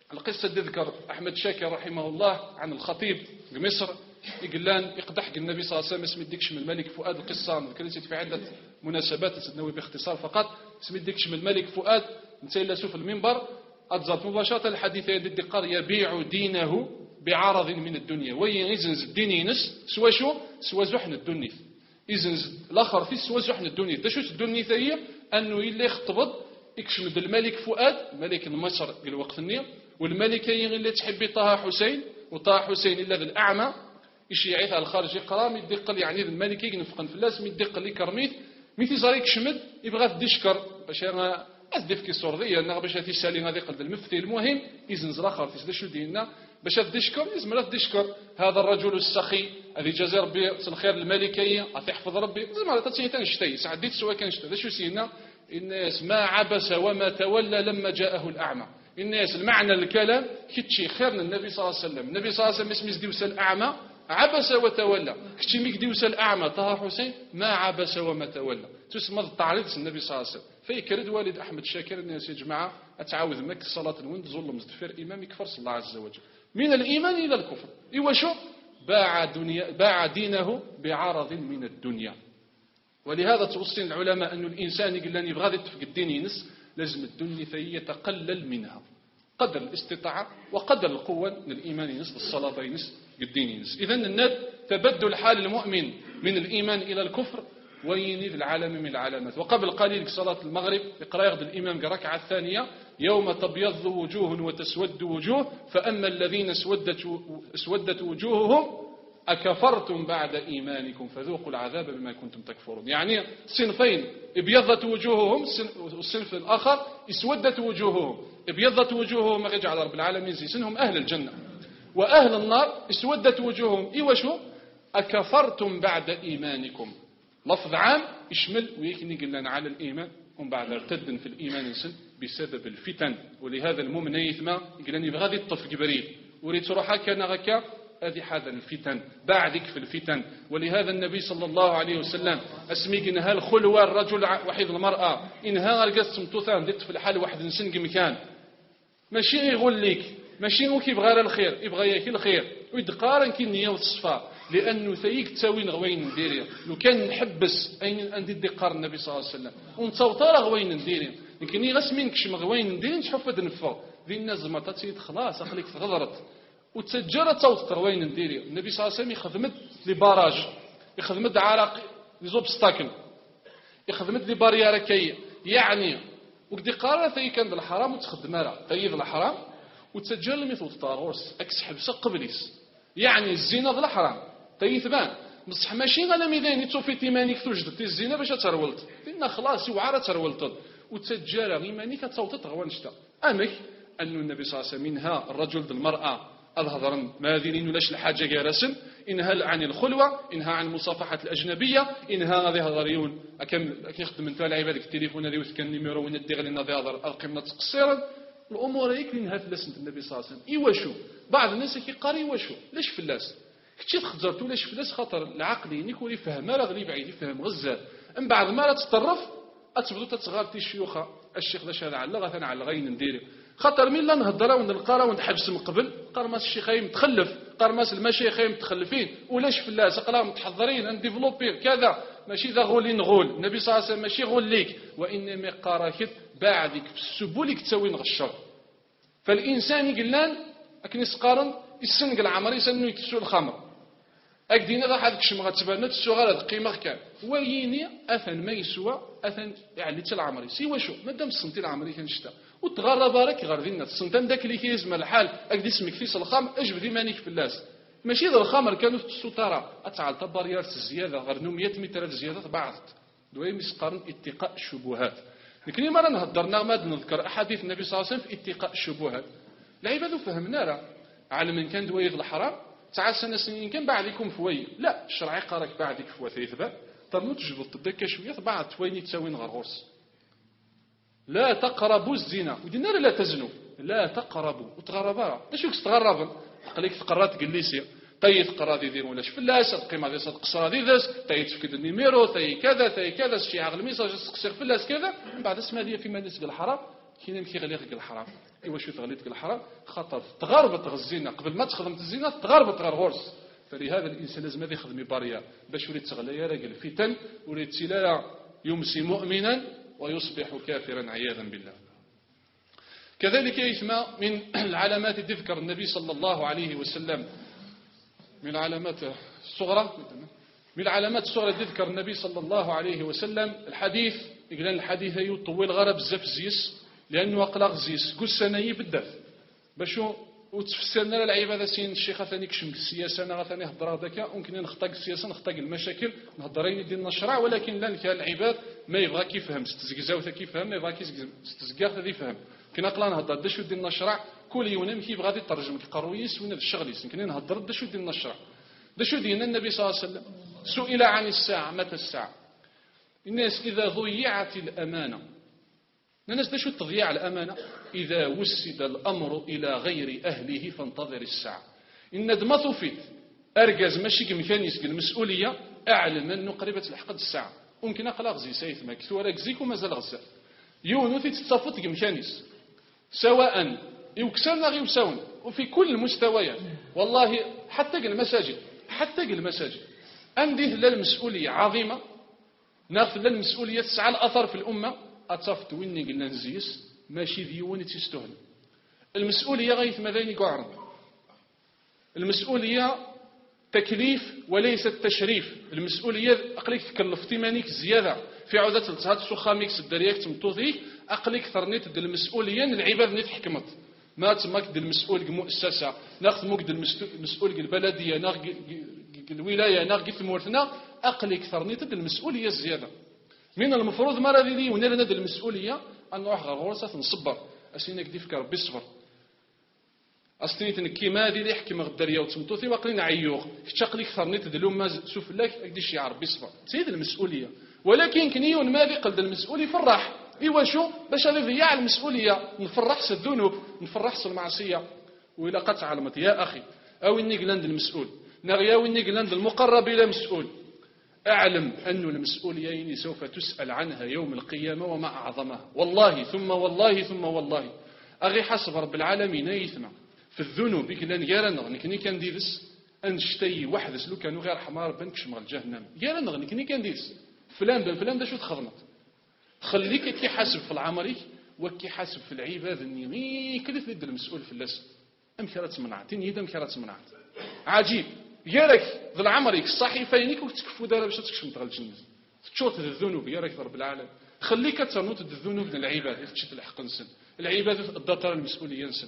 القصة اللي ذكر أحمد شاكر رحمه الله عن الخطيب بمصر يقلان يقدح النبي صلى الله عليه وسلم اسم يديكش من الملك فؤاد. القصة ذكرت في عدة مناسبات تتنوي باختصار فقط. اسم يديكش من الملك فؤاد نتسيلسوا في المنبر أتزرت مباشرة الحديث يد الدقار يبيع دينه بعرض من الدنيا وين يزنز الدين ينس سوا شو سوا زحن الدنيا يزنز الآخر في سوا زحن الدنيا ده شو الدنيا هي أنه اللي يخطبض يكشمد الملك فؤاد ملك مصر الوقت النية والملكة اللي تحبي طه حسين وطه حسين إلا بالأعمى إيش يعيث على الخارج يقرام يدقل يعني الملك ينفقن في الناس يدقل لي كرميت ميتي زاريك شمد يبغى تدشكر باش انا ازدف كي صوريه انا باش تيسالي غادي قلب المفتي المهم يزنزل اخر تيسد شو دينا باش تدشكر لازم لا تدشكر هذا الرجل السخي الذي جزا ربي الخير الملكيه تحفظ ربي زعما لا تنشتي تنشتي سعديت سوا كنشتي شو سينا الناس ما عبس وما تولى لما جاءه الاعمى الناس المعنى الكلام كتشي خيرنا النبي صلى الله عليه وسلم النبي صلى الله عليه وسلم اسم يزديوس الاعمى عبس وتولى كتشي ميك ديوس الاعمى طه حسين ما عبس وما تولى تسمى التعريض النبي صلى الله عليه وسلم فيكرد والد احمد شاكر الناس يا جماعه اتعاوذ مك صلاه الوند ظلم مزدفر امام يكفر الله عز وجل من الايمان الى الكفر ايوا شو باع دنيا باع دينه بعرض من الدنيا. ولهذا توصي العلماء أن الإنسان يقول لن يبغى يتفق الدين ينس لازم الدنيا يتقلل منها قدر الاستطاعة وقدر القوة من الإيمان ينس بالصلاة ينس الدين ينس. إذن الناد تبدل حال المؤمن من الإيمان إلى الكفر وينيد العالم من العلامات. وقبل قليل صلاة المغرب يقرأ يغد الإمام كركعة الثانية يوم تبيض وجوه وتسود وجوه فأما الذين اسودت اسودت وجوههم أكفرتم بعد إيمانكم فذوقوا العذاب بما كنتم تكفرون. يعني صنفين ابيضت وجوههم والصنف الآخر اسودت وجوههم. ابيضت وجوههم يجعل رب العالمين زيسنهم أهل الجنة وأهل النار اسودت وجوههم إيوا شو أكفرتم بعد إيمانكم. لفظ عام يشمل ويكني قلنا على الإيمان ومن بعد ارتد في الإيمان ينسل بسبب الفتن. ولهذا المؤمن يثمى يقول يبغى غادي يطف جبريل وريت روحها كان غكا هذه حاجة الفتن بعدك في الفتن. ولهذا النبي صلى الله عليه وسلم اسميك إنها الخلوة الرجل وحيد المرأة إنها القص متوثان ديت في الحال واحد نسنق مكان ماشي يقول لك ماشي هو كيبغى الخير يبغى ياكل الخير ويدقارن كي النية والصفاء لأنه ثيك تساوين غوين نديريا لو كان نحبس أين عندي دقار النبي صلى الله عليه وسلم ونتصوتار غوين نديريا لكن يغسمين كشم غوين نديريا نشوف هاد نفا ذي الناس زعما تسيد خلاص أخليك تغضرت وتسجرت صوت غوين نديريا. النبي صلى الله عليه وسلم يخدمت لي باراج يخدمت عراق لي زوبستاكل يخدمت لي باريارة كي يعني وكدي قارة ثي كان الحرام وتخدم راه ثي الحرام وتسجل لي مثل طاغوس اكس حبسه قبليس يعني الزنا ذا الحرام تيثبان بصح ماشي انا ميدان يتوفي تيمانيك توجد الزنا باش ترولت لان خلاص وعاره ترولت وتسجل ايمانيك تصوتت غوانشتا امك ان النبي صلى الله عليه وسلم منها الرجل بالمراه الهضر ماذين ولاش الحاجه جالسن انها عن الخلوه انها عن مصافحه الاجنبيه انها غادي هضريون كم كيخدم انت العباد التليفون هذه وسكن نيميرو وندي غير لنا هضر القمه تقصيرا الامور هيك لانها فلسنت النبي صلى الله عليه وسلم ايوا شو بعض الناس كيقاري ايوا شو ليش فلاس كنتي تخزرت ولاش فلاس خاطر العقل ينيك يفهم راه غريب بعيد يفهم غزال من بعد ما تطرف اتبدو تتصغر الشيوخه الشيخ ذا هذا على غا على غين ندير خاطر مين لا نهضروا ونلقاو ونحبس من قبل قرماس الشيخين متخلف قرماس المشايخين متخلفين ولاش فلاس قراو متحضرين نديفلوبي كذا ماشي ذا غولي نغول النبي صلى الله عليه وسلم ماشي غول ليك وانما قراكت بعدك في السبولك تسوين غشر. فالانسان يقلان اكني سقارن يسنق العمر يسنو يتسو الخمر اكدينا ذا حدك شمغه تبانت تسو غير قيمه كان ويني اثن ما يسوى اثن يعني حتى العمري سيوا شو مادام السنتي العمري كنشتا وتغرب راك غير دينا السنتان داك اللي كيزم الحال اكدي اسمك فيس الخمر اجبد مانيك فلاس ماشي ذا الخمر كانوا في السوطره اتعال تباريات الزياده غير مئة متر زياده بعض دوي مسقارن اتقاء الشبهات. لكن ما نهضرنا ما نذكر احاديث النبي صلى الله عليه وسلم في اتقاء الشبهات العباد فهمنا راه على من كان دوي الحرام تعال سنه سنين كان بعدكم فوي لا الشرع قارك بعدك فوا ثيثبا ترنوت جبط دكا شويه بعد تويني تساوين غرغرس لا تقربوا الزنا ودينا لا تزنوا لا تقربوا وتغربا اش وك تغرب خليك تقرات جليسيا تايت قرادي دير ولاش فلاس القيمه ديال القصره دي داس تايت فكد النيميرو تاي كذا تاي كذا شي عقل ميساج تقصير فلاس كذا من بعد اسمها دي فيما نسب الحرام كاين اللي كيغلي غير الحرام. ايوا شو تغليت الحرام خاطر تغربط الزينه قبل ما تخدم الزينه تغربط غير غرس. فلهذا الانسان لازم هذا يخدم باريا باش وليت تغلى يا راجل الفتن وليت تلا يمسي مؤمنا ويصبح كافرا عياذا بالله. كذلك يثم من العلامات التي ذكر النبي صلى الله عليه وسلم من العلامات الصغرى من العلامات الصغرى التي ذكر النبي صلى الله عليه وسلم الحديث يقول الحديث يطول غرب بزاف زيس لانه اقلق زيس قل سنه بالدف باش وتفسرنا العباده سين الشيخ ثاني كشم السياسه انا ثاني هضر هذاك ممكن نخطق السياسه نخطق المشاكل نهضرين ديال الشرع ولكن لا كان العباد ما يبغى كيفهم استزقزاو تا كيفهم ما يبغى كيستزقاق تا يفهم كنا قلا نهضر دا شو ديال الشرع كل يوم كيبغى غادي يترجم القرويس وين الشغل يمكن نهضر دا شو ديال الشرع دا شو دينا النبي صلى الله عليه وسلم سئل عن الساعه متى الساعه الناس اذا ضيعت الامانه الناس دا شو تضيع الامانه اذا وسد الامر الى غير اهله فانتظر الساعه ان دما طفيت ارجز ماشي كمكانيس المسؤوليه اعلم انه قريبه الحق الساعه ممكن اقلا غزي سيف ما كثوا ركزيك ومازال غزا يونو تتصفط كمكانيس سواء يكسرنا غير يساون وفي كل المستويات والله حتى المساجد حتى المساجد عنده لا المسؤوليه عظيمه ناخذ لا المسؤوليه تسعى الاثر في الامه اتصفت ويني قلنا نزيس ماشي ديون تستهل المسؤوليه غيث ماذا يقعرن المسؤوليه تكليف وليس التشريف المسؤوليه اقليك تكلفتي مانيك زياده في عوده تلتهات سخاميك الدرياك تمطوذيك اقليك ثرنيت ديال المسؤوليه العباد نيت حكمت ما تماك ديال المسؤول المؤسسه ناخذ موك ديال المسؤول البلديه ناخذ الولايه ناخذ المورثنا اقليك ثرنيت ديال المسؤوليه الزياده من المفروض ما راضي لي ونرنا ديال المسؤوليه ان نروح غير غرسه نصبر اسينا كدي فكر بالصبر اصليت كيما هذه اللي يحكم الدريه وتمطوثي واقلين عيوق تشقليك ثرنيت ديال الامه سوف لك قديش يعرف بالصبر سيد المسؤوليه ولكن كنيون ما بيقل المسؤول يفرح ايوا شو باش هذا يضيع المسؤوليه نفرحش الذنوب نفرحش المعصيه وإلا قد علمت يا اخي او اني قلند المسؤول نغيا واني قلند المقرب الى مسؤول اعلم ان المسؤوليه سوف تسال عنها يوم القيامه وما اعظمها والله ثم والله ثم والله اغي حسب رب العالمين يثنى في الذنوب كلان غير نكني كان ديرس انشتي وحدس لو كانوا غير حمار بنكش مغ الجهنم غير نكني كان ديرس فلان بن فلان دا شو تخدمت خليك كي حاسب في العمري وكي حاسب في العباد اني كلف يد المسؤول في اللسن ام كرات منعت يد ام كرات منعت عجيب ياك ذا العمري الصحيفينك وتكفوا دار باش تكشف نتغل الجنه تشوط الذنوب يا راك رب العالمين خليك تنوت الذنوب من العباد تشد الحق نسن العباد الدار المسؤوليه نسن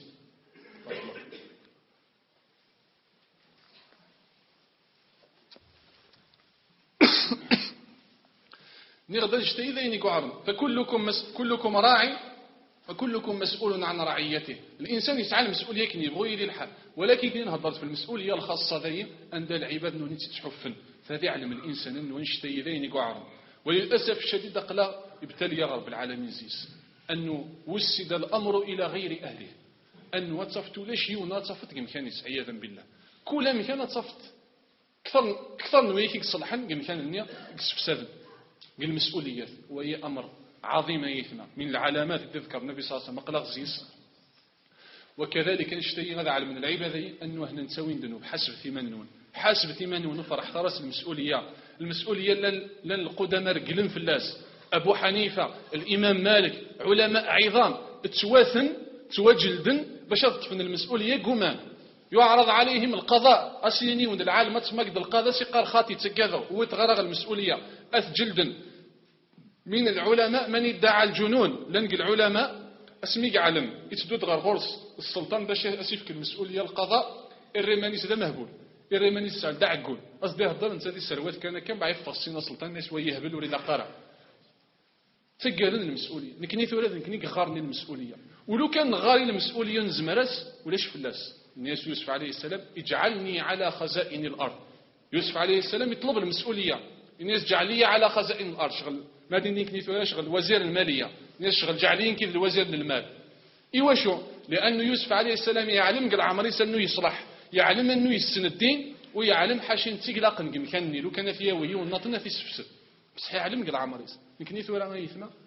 نغدر اجتهد ذينك عرض فكلكم مس... كلكم راعي وكلكم مسؤول عن رعيته الانسان يسعى المسؤوليه كي يبغي يدير الحال ولكن كي نهضر في المسؤوليه الخاصه ذي عند العباد انه تتحفن فهذا يعلم الانسان انه يشتهي ذينك عرض وللاسف الشديد اقلا ابتلي رب العالمين زيس انه وسد الامر الى غير اهله انه تصفت ولا شيء ونتصفت كمكان عياذا بالله كل مكان تصفت اكثر اكثر نويك صلحا كمكان النية فساد بالمسؤوليات وهي أمر عظيم يثنى من العلامات التي ذكر النبي صلى الله عليه وسلم مقلق زيس وكذلك نشتهي هذا علم من العبادة أنه هنا نسوي ذنوب حسب ثمانون حسب ثمانون فرح ترس المسؤولية المسؤولية لن القدماء رجلن في اللاس أبو حنيفة الإمام مالك علماء عظام تواثن تواجلدن باش تطفن المسؤولية قمان يعرض عليهم القضاء أسيني وند العالم تمقد القضاء سيقار خاطي تكذا ويتغرغ المسؤولية أثجلدا من العلماء من يدعى الجنون لنق العلماء اسميك علم يتدود غير غرس السلطان باش اسيفك المسؤولية القضاء الرمانيس ده مهبول الرمانيس سال دع قول قصدي هضر انت هذه السروات كان كان باع يفصينا سلطان ناس ويهبل ولا قرا تقالن المسؤولية نكني ثورة نكني غارني المسؤولية ولو كان غاري المسؤولية نزمرس ولاش فلاس الناس يوسف عليه السلام اجعلني على خزائن الأرض يوسف عليه السلام يطلب المسؤولية الناس جعلية على خزائن الأرض شغل ما دينيك نيثولا شغل وزير المالية الناس شغل جعلين كيف الوزير للمال إيوا شو لأنه يوسف عليه السلام يعلم قال عمري أنه يصلح يعلم أنه يسن الدين ويعلم حاشين تيقلاق مكانني لو كان فيها وهي ونطنا في سفسد بصح يعلم قال عمري لكن نيثولا ما يثنى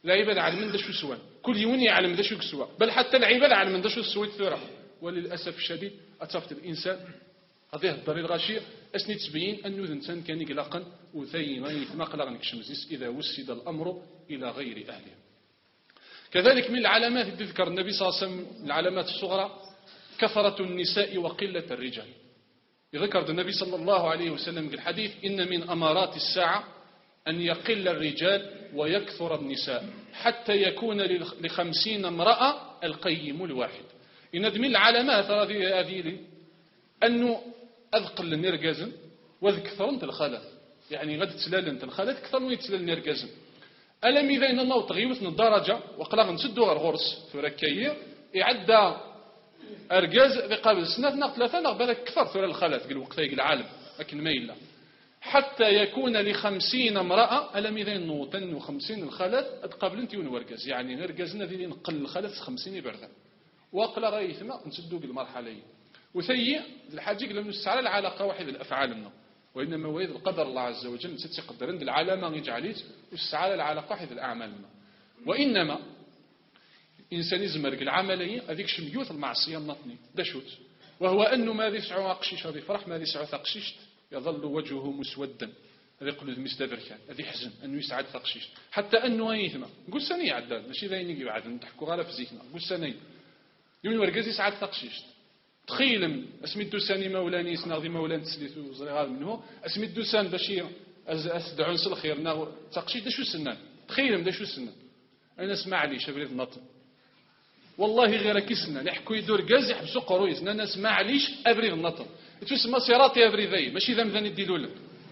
العباد علم دا شو سوان كل يوم يعلم دا شو كسوا بل حتى العباد علم دا شو سويت ثورة وللأسف الشديد أتصفت الإنسان هذه الضرير الغشير أسني تبين أنه الإنسان كان يقلقا وثين غيث مقلق نكشمزيس إذا وسد الأمر إلى غير أهله. كذلك من العلامات التي ذكر النبي صلى الله عليه وسلم العلامات الصغرى كثرة النساء وقلة الرجال. ذكر النبي صلى الله عليه وسلم في الحديث إن من أمارات الساعة أن يقل الرجال ويكثر النساء حتى يكون لخمسين امرأة القيم الواحد. إن من العلامات هذه أنه أذقل النرجازن وذكثرنت الخلاف يعني غد تسلالنت الخلاف كثر ويتسلال النرجازن ألم إذا إن الله تغيوثنا الدرجة وقلا نسدو الغرس ثوركية يعدى أرجاز بقابل سنة نقل ثلاثة نقبل كثر ثور الخلاف قال وقت العالم لكن ما إلا حتى يكون لخمسين امرأة ألم إذا نوطن وخمسين الخلاف أتقابل أنت ونورجاز يعني نرجازنا ذي نقل الخلاف خمسين بردا وقلا غيثنا نسدو بالمرحلة وثيء الحاجة لم نستعلى العلاقة واحد الأفعال منه وإنما ويد القدر الله عز وجل ستي قدرين العلامة يجعليت واستعلى العلاقة واحد الأعمال منه وإنما إنسان يزمرق العملية هذيك شميوث المعصية النطني دشوت وهو أنه ما يسعى أقشيش هذه فرح ما يسعى ثقشيش يظل وجهه مسودا هذا يقول المستدر كان هذه حزن أنه يسعد ثقشيش حتى أنه يثمى قل سنة عداد ماشي ذا ينقي بعد نضحكوا غالا في زيتنا قل سنة يوم ورقز يسعد ثقشيش تخيل اسمي الدوساني مولاني سنغذي مولان تسليث وزغال منه اسمي الدوسان بشير أسدعون سل خير ناغ تقشيش دا شو السنان تخيل دا شو السنان أنا اسمع لي شبريد النطم والله غير كسنا نحكوا يدور جاز يحبسوا قرويس أنا اسمع ليش أبريد النطم تسمى سيراتي أبريدي ماشي ذا مذاني الديلولة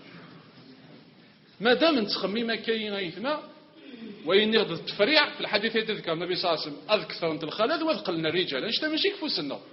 ما دام نتخمي ما كاين غيثنا وين يغض التفريع في الحديث يذكر النبي صلى الله عليه وسلم أذكثر أنت الخلد وأذقلنا الرجال أنت ماشي كفوس النوم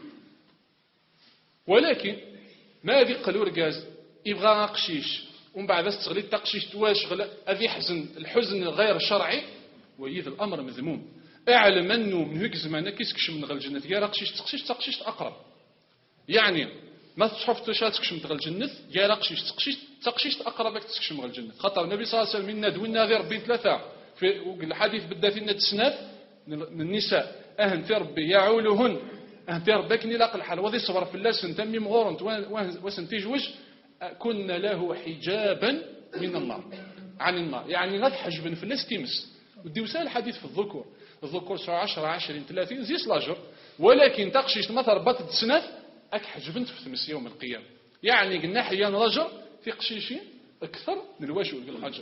ولكن ما ذي قالوا رجاز يبغى قشيش ومن بعد استغلي التقشيش تواشغل هذه حزن الحزن الغير شرعي ويذ الأمر مذموم اعلم أنه من هيك زمان كيسكش من غير الجنة يا قشيش تقشيش تقشيش أقرب يعني ما تصحف تشاتكش من غير الجنة يا قشيش تقشيش تقشيش أقرب تسكش من غير الجنة خاطر النبي صلى الله عليه وسلم منا دوينا ذي ربي ثلاثة في الحديث بالذات إن السنات من النساء أهن في ربي يعولهن أنت ربكني لاق الحال وذي صبر في الله سنتمي مغورنت وسنتيج وش كنا له حجابا من النار عن النار يعني غاد حجبا في الله ستيمس ودي وسال الحديث في الذكور الذكور سواء عشرة عشرين ثلاثين زيس لاجر ولكن تقشيش ما تربط السنة أك حجبنت في تمس يوم القيامة يعني قلنا حيان رجل في قشيشين أكثر من الوجه الحجر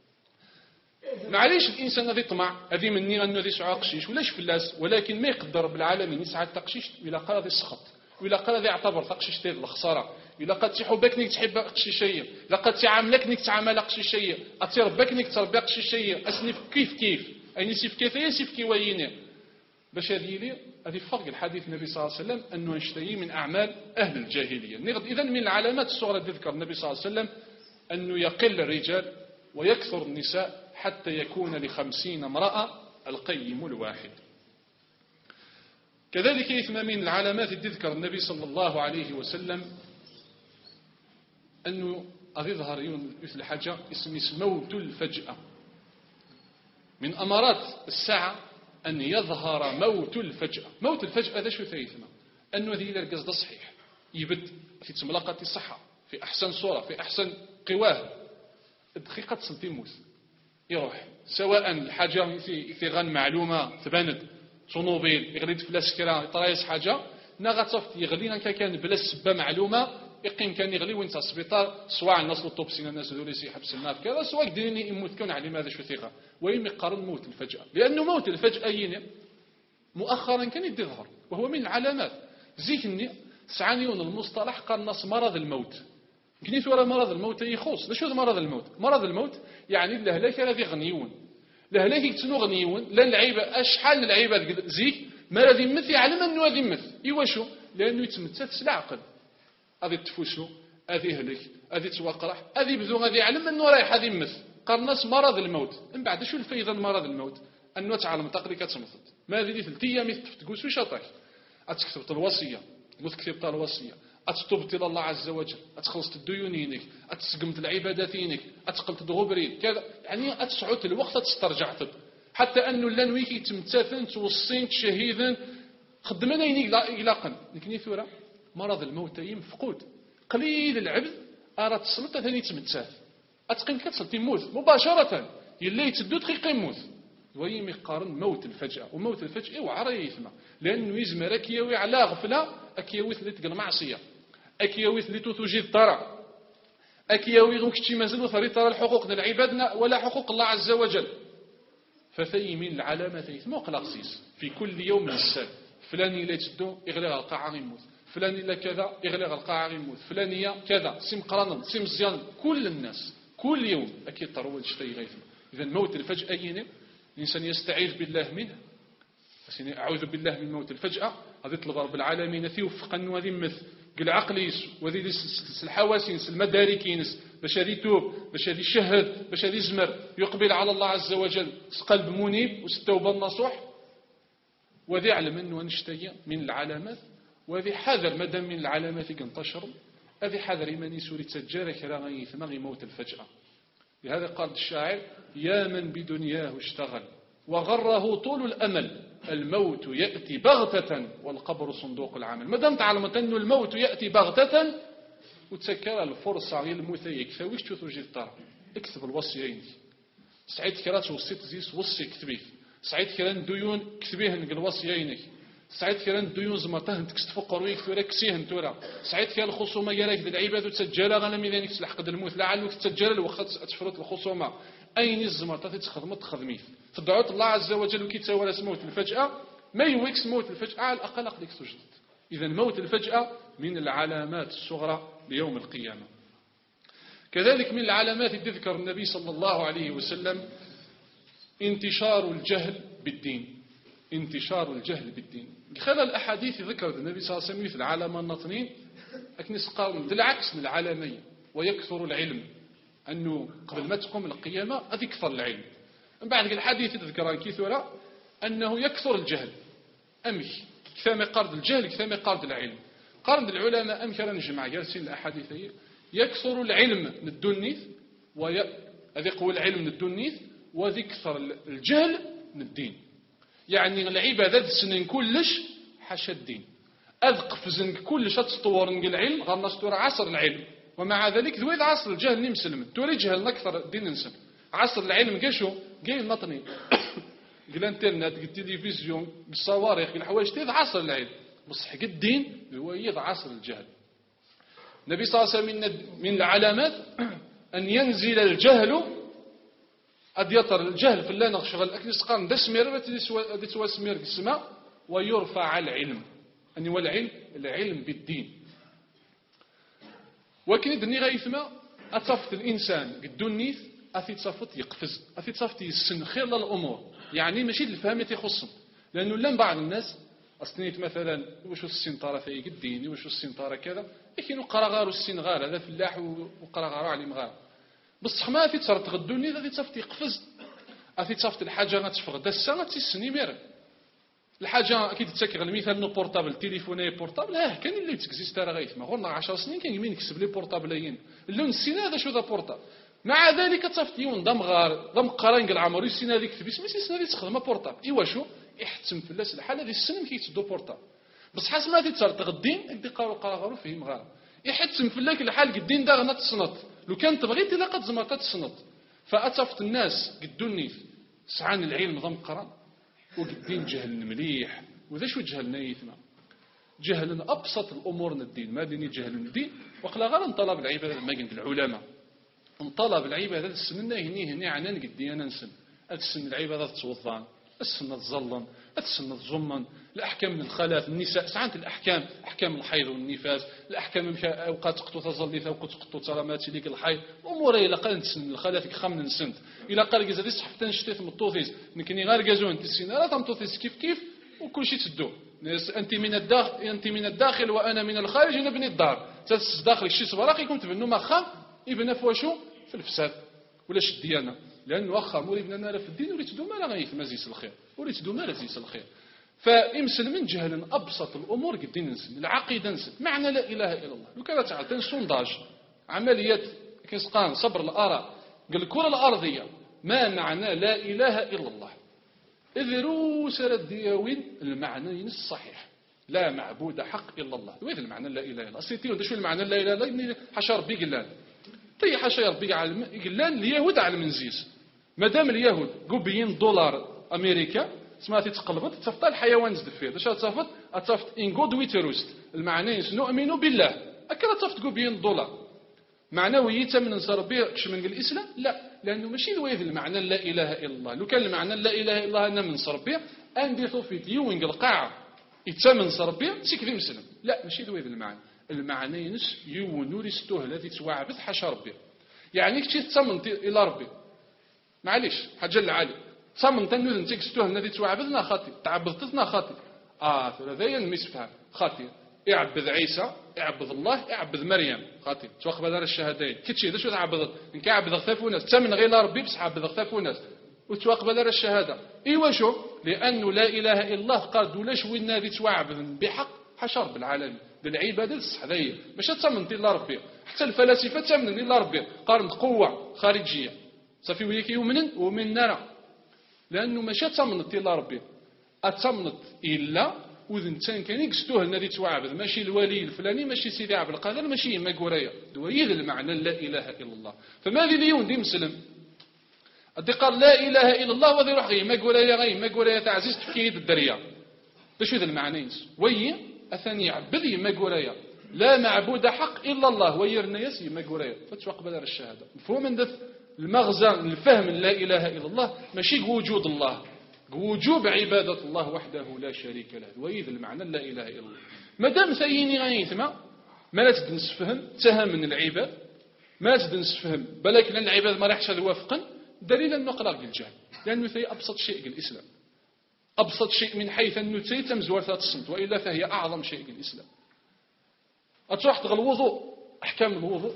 معليش الإنسان هذي طمع هذي مني أنه ذي سعى قشيش ولاش فلاس ولكن ما يقدر رب العالمين يسعى تقشيش ولا قال ذي السخط ولا قال ذي يعتبر تقشيش تيد الخسارة ولا قد تحبك نيك تحب قشيشية لا قد تعاملك نيك تعامل قشيشية أتربك نيك تربي قشيشية أسنف كيف كيف أي نسيف كيف يسيف كي ويني باش هذه لي هذه فرق الحديث النبي صلى الله عليه وسلم أنه نشتهي من أعمال أهل الجاهلية إذا من العلامات الصغرى ذكر النبي صلى الله عليه وسلم أنه يقل الرجال ويكثر النساء حتى يكون لخمسين امرأة القيم الواحد. كذلك إثم من العلامات التي ذكر النبي صلى الله عليه وسلم أنه يظهر مثل حاجة اسم موت الفجأة. من أمارات الساعة أن يظهر موت الفجأة. موت الفجأة هذا شو ثيثنا أنه ذي القصد صحيح يبد في تملقة الصحة في أحسن صورة في أحسن قواه دقيقة سنتيموس يروح سواء الحاجة في غن معلومة تباند طوموبيل يغلي في السكرة يطريس حاجة نغطفت يغلينا كان بلا سبة معلومة يقيم كان يغلي وين السبيطار سواء الناس الطوبسين الناس ذولي يحبس الناس كذا سواء ديني يموت كون على ماذا شو ثقة ويم يقارن موت الفجأة لأنه موت الفجأة يني مؤخرا كان يظهر وهو من العلامات ذهني سعانيون المصطلح قال نص مرض الموت كنيت ورا مرض الموت يخص لشو مرض الموت مرض الموت يعني الهلاك الذي غنيون الهلاك يكتنو غنيون لا العيبه اشحال العيبه زيك ما الذي يمث يعلم انه هذا يمث ايوا شو لانه يتمتث العقل هذه تفوسو هذه هلك هذه توقرح هذه بدون هذه يعلم انه رايح هذا يمث قال ناس مرض الموت من بعد شو الفايده مرض الموت انه تعلم تقري كتمثل ما هذه ثلاث ايام تقول شو شاطك اتكتب الوصيه وتكتب الوصيه أتطبت إلى الله عز وجل أتخلصت الديونينك أتسقمت العباداتينك أتقلت دغبرين كذا يعني أتسعوت الوقت أتسترجعت حتى أنه لنوي كي تمتثن توصين شهيدا خدمنا يلاقن لكن ثورة مرض الموت مفقود قليل العبد أرى تسلط ثاني تمتث أتقن كتسلط يموت مباشرة يلي تدو دقيقة يموت ويم يقارن موت الفجأة وموت الفجأة وعرى يثمى لأنه يزمر أكيوي على غفلة أكيوي اللي تقل معصية أكيوي اللي توجد الضرع أكيوي غوك شي مازال وثري ترى الحقوق ديال عبادنا ولا حقوق الله عز وجل فثي من العلامات يثمى قلاقسيس في كل يوم السبت فلاني لا تدو يغلي القاعة يموت فلاني لا كذا يغلي القاعة يموت فلانية كذا سيم قرانا سيم مزيان كل الناس كل يوم أكيد تروج شيء غيثمى إذا موت الفجأة يني الإنسان يستعيذ بالله منه أعوذ بالله من موت الفجأة هذا يطلب رب العالمين ثيوفقا وذي مثل قل عقليس وذي الحواسينس المداركينس باش هذي توب باش هذي شهد باش هذي زمر يقبل على الله عز وجل قلب منيب والتوبة النصوح وذي علم أنه نشتي من العلامات وذي حذر مدام من العلامات كنتشر هذه حذر إيماني سوري تجارة كراغي ثمغي موت الفجأة لهذا قال الشاعر يا من بدنياه اشتغل وغره طول الأمل الموت يأتي بغتة والقبر صندوق العمل مادام تعلمت أن الموت يأتي بغتة وتسكر الفرصة غير المثيك ثويش توجد الطرف اكتب الوصيين سعيد كرات وصيت زيس وصي كتبيه سعيد كران ديون كتبيه نقل وصيينك سعيد كران ديون زمرتهن تكستفقر ويكتورا كسيهن تورا سعيد كران الخصومة يراك بالعباد وتسجل غنم إذا نكس لحق الموت لعلك تسجل وخط أتفرط الخصومة أين الزمرتها تخدمت تخدميت فدعوت الله عز وجل وكي تساوى موت الفجأة ما يويكس موت الفجأة على الأقل أقلك سجد إذا موت الفجأة من العلامات الصغرى ليوم القيامة كذلك من العلامات تذكر النبي صلى الله عليه وسلم انتشار الجهل بالدين انتشار الجهل بالدين خلال الأحاديث ذكرت النبي صلى الله عليه وسلم مثل العلامة النطنين لكن قال بالعكس من العلامين ويكثر العلم أنه قبل ما تقوم القيامة أذكثر العلم من بعد الحديث تذكر كثيرا أنه يكثر الجهل أمك كثام قارد الجهل كثام قارد العلم قارد العلماء أمكر نجمع جالسين الأحاديث يكثر العلم من الدنيث ويذكر العلم من الدنيث وذكثر الجهل من الدين يعني العبادة السنين كلش حاشا الدين أذقف زنك كلش تطور العلم غير نستور عصر العلم ومع ذلك ذويد عصر الجهل نمسلم توري جهل أكثر الدين ننسل عصر العلم قشو قيل النطني قيل انترنت قيل تلفزيون بالصواريخ قيل حوايج تيض عصر العلم بصح الدين هو يض عصر الجهل النبي صلى الله عليه وسلم من العلامات أن ينزل الجهل أديطر الجهل في الله نغشغل أكل سقان دسمير أدي توا سمير السماء ويرفع العلم أن هو العلم العلم بالدين وكن دني غيثما أتصفت الإنسان قدونيث أثي تصفت يقفز أثي تصفت يسن خير للأمور يعني ماشي الفهم يخصهم لأنه لم بعض الناس أصنيت مثلا وش السنطارة في الدين وش السنطارة كذا لكن قرا غارو السن غار هذا فلاح وقرا غارو علي مغار بصح ما في تصرت غدوني غادي تصفت يقفز أثي تصفت الحاجة غتشفغ دسا غتسني مير الحاجة أكيد تسكر المثال نو بورتابل تليفوني بورتابل اه كان اللي تكزيست راه غيثما غورنا عشر سنين كان يمين يكسب لي بورتابلين اللون السنة هذا شو ذا بورتابل مع ذلك تصفت يون ضم غار ضم قران قال عمرو السنة هذيك تبيس ماشي السنة هذه تخدم بورتابل ايوا شو يحتم في الناس الحال هذه السن كيتسدو بورتابل بصح حاس ما تصرت غدين ادي قراو قرا غارو فيه مغار يحتم في لك الحال قدين دا غنا تصنط لو كان تبغي تلاقى زمرتها تصنط فأتصفت الناس قدوني سعان العلم ضم قران وقدين جهل مليح وذا شو جهلنا يثما جهل أبسط الأمور من الدين ما ديني جهل من الدين وقلا غير انطلب العبادة ما قلت العلماء انطلب العبادة السنة هني هني عنان قدي أنا نسن السن العبادة توضان السنة تظلم السنة تزمن الأحكام من الخلاف النساء ساعات الأحكام أحكام الحيض والنفاس الأحكام أوقات قطو تظليث أوقات قطو ترامات ليك الحيض أمور إلا قال نسن الخلاف خمن نسنت إلا قال جزا ديس حفتان شتيت مطوثيس نكني غير جازون تسين لا تمطوثيس كيف كيف وكل شيء تدو أنت من الداخل أنت من الداخل وأنا من الخارج نبني الدار تس داخل الشيء صبراقي يكون تبنو ما خام ابن فواشو في الفساد ولا الديانة لأنه واخا موري بننا في الدين وليت دوما لا غيث مزيس الخير وليت دوما لا زيس الخير فامسل من جهل أبسط الأمور قدين نسن العقيدة نسن معنى لا إله إلا الله لو كانت تعطين سونداج عمليات كيسقان صبر الآراء قال الكرة الأرضية ما معنى لا إله إلا الله إذروس رديوين المعنى الصحيح لا معبود حق إلا الله. وهذا المعنى لا إله إلا الله. سيتي ودا شو المعنى لا إله إلا الله؟ حشا ربي قلان تي حشا ربي قلان اليهود على المنزيز. مادام اليهود قبيين دولار أمريكا سمعتي تقلبت تصفت الحيوان زدفير باش تصفت تصفت إن جود ويتروست المعنى نؤمن بالله أكرا تصفت قبيين دولار معنوي تمن نصر به كش من الإسلام لا لأنه ماشي ذوي المعنى لا إله إلا الله. لو كان المعنى لا إله إلا الله أنا من نصر به عندي طوفيت يوين القاعة يتمن نصر به سيكذي مسلم لا ماشي ذوي المعنى. المعنى نس يونور التهلة تتوعبث حشا ربي يعني كشي تمن إلى ربي معليش حاجة العالي تصمم تنوذ نتيك ستوه الذي توعبدنا خاطي تعبدتنا خاطي اه ثلاثيا المسفها خاطي يعبد عيسى يعبد الله يعبد مريم خاطي توقف هذا الشهادين كتشي ذا شو تعبد ان كيعبد غثاف وناس تمن غير ربي بس عبد غثاف وناس وتوقف هذا الشهاده ايوا شو لانه لا اله الا الله قال دولاش وين هذه توعبد بحق حشر بالعالمين بالعباده الصحذيه باش تصمم الا ربي. حتى الفلاسفه تمن الا ربي قارن قوه خارجيه صافي وياك يؤمن ومن نرى لأنه ماشي تمنط إلا ربي أتمنط إلا وذن تان كان يقصدوه الذي توعبد ماشي الولي الفلاني ماشي سيدي عبد القادر ماشي ما قرية دويذ المعنى لا إله إلا الله. فماذا اليوم دي مسلم أدي قال لا إله إلا الله وذي روح غي ما قرية غي ما قرية تعزيز تفكيد الدريا باش هذا المعنى وي أثني عبدي ما قرية لا معبود حق إلا الله ويرنا يسي ما قرية فتوقبل الشهادة مفهوم من دف المغزى الفهم لا إله إلا الله ماشي وجود الله وجوب عبادة الله وحده لا شريك له وإذا المعنى لا إله إلا الله. مادام ثيني غيثما ما لا تدنس فهم تهم من العباد ما لا تدنس فهم بلك لأن العباد ما راحش وافقا دليلا نقرأ بالجهل لأنه ثي أبسط شيء الإسلام أبسط شيء من حيث أنه ثي تمزور ثلاث الصمت وإلا فهي أعظم شيء الإسلام. أتروح تغل الوضوء أحكام الوضوء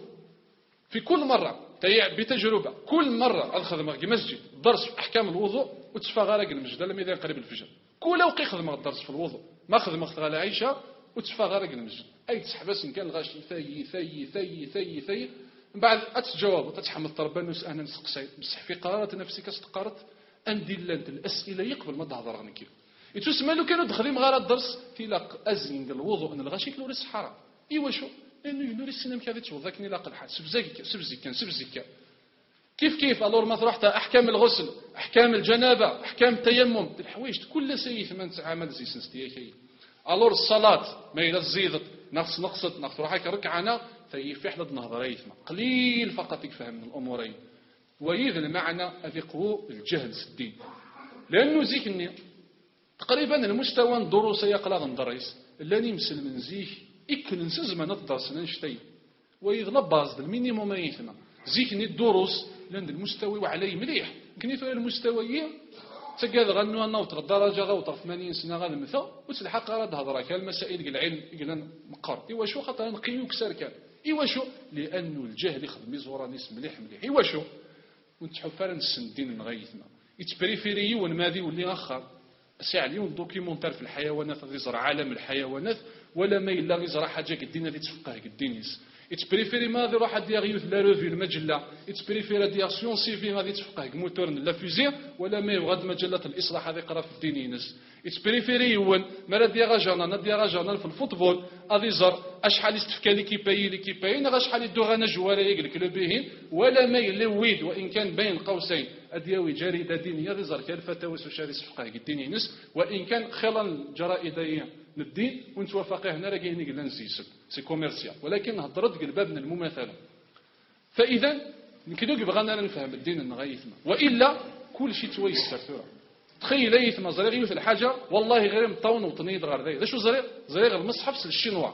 في كل مرة بتجربة كل مرة الخدمة مسجد درس في أحكام الوضوء وتشفى غارق المسجد لما إذا قريب الفجر كل وقت خدمة الدرس في الوضوء ما خدمة غالى عيشة وتشفى غارق المسجد أي تسحبس إن كان الغاش ثي ثي ثي ثي ثي من بعد أتجاوب وتتحمل طربان أنا نسقسي بس في قرارة نفسك استقرت أندي لانت الأسئلة يقبل ما تهضر عنك يتسمى له كانوا دخلين غارة الدرس تلاق أزين الوضوء أن الغاش يكلوا الصحراء إيوا شو لأنه ينوري السينما كذا توضكني لا قل حد سبزيك سبزيك سبزيك كيف كيف ألور ما رحت أحكام الغسل أحكام الجنابة أحكام التيمم الحوايج كل سيء ثمان عمل زي سنستيكي ألور الصلاة ما إذا زيدت نقص نقصت نقص روحك ركعنا في في حدد نهضري قليل فقط يفهم من الأمورين وإذا المعنى أذقه الجهل الدين لأنه زيكني تقريبا المستوى الدروس يقلق ندرس اللي مسلم من زيه إكل نسز ما نتدرس نشتي وإذا لباز المينيموم يثنا زيكني الدروس لأن المستوى وعليه مليح كني في المستوى تجد غنوا نوتر درجة غوطر ثمانين سنة غادي مثل وتلحق راه هضره كالمسائل العلم قلنا مقر إيوا شو خاطر نقيو كسر كان إيوا شو لأنه الجهل يخدم زورا ناس مليح مليح إيوا شو ونتحفر نسندين نغيثنا يتبريفيري ونماذي واللي آخر ساعة اليوم دوكيمونتار في الحيوانات اللي يزرع عالم الحيوانات ولا ما إلا يزرع حاجة قدينا اللي تفقه قدينيس يتبريفيري ماذا راح دير يوث لا روفي المجلة يتبريفيري دير سيون سيفي غادي تفقه موتور لا فيزير ولا ما يغاد مجلة الإصلاح هذه قرا في الدينينس يتبريفيري يون ما دير جورنال دير جورنال في الفوتبول غادي زر اشحال يستفكا ليكيباي ليكيباي غا شحال يدوغانا جوارا يقلك لبيهين ولا ما يلويد وإن كان بين قوسين أدياوي جريدة دينية رزر كالفتاوى سوشاري سفقه الدينينس وإن كان خلال جرائدية الدين ونتوافقه هنا راكي نقول نسيسب سي كوميرسيال ولكن هضرت قلب باب المماثله فاذا يمكن بغانا نفهم الدين نغيثنا والا كل شيء تويسر ثورة تخيل ايثما زريغ في الحاجه والله غير مطون وطنيد غير ذا شو زريغ زريغ المصحف سل الشينوا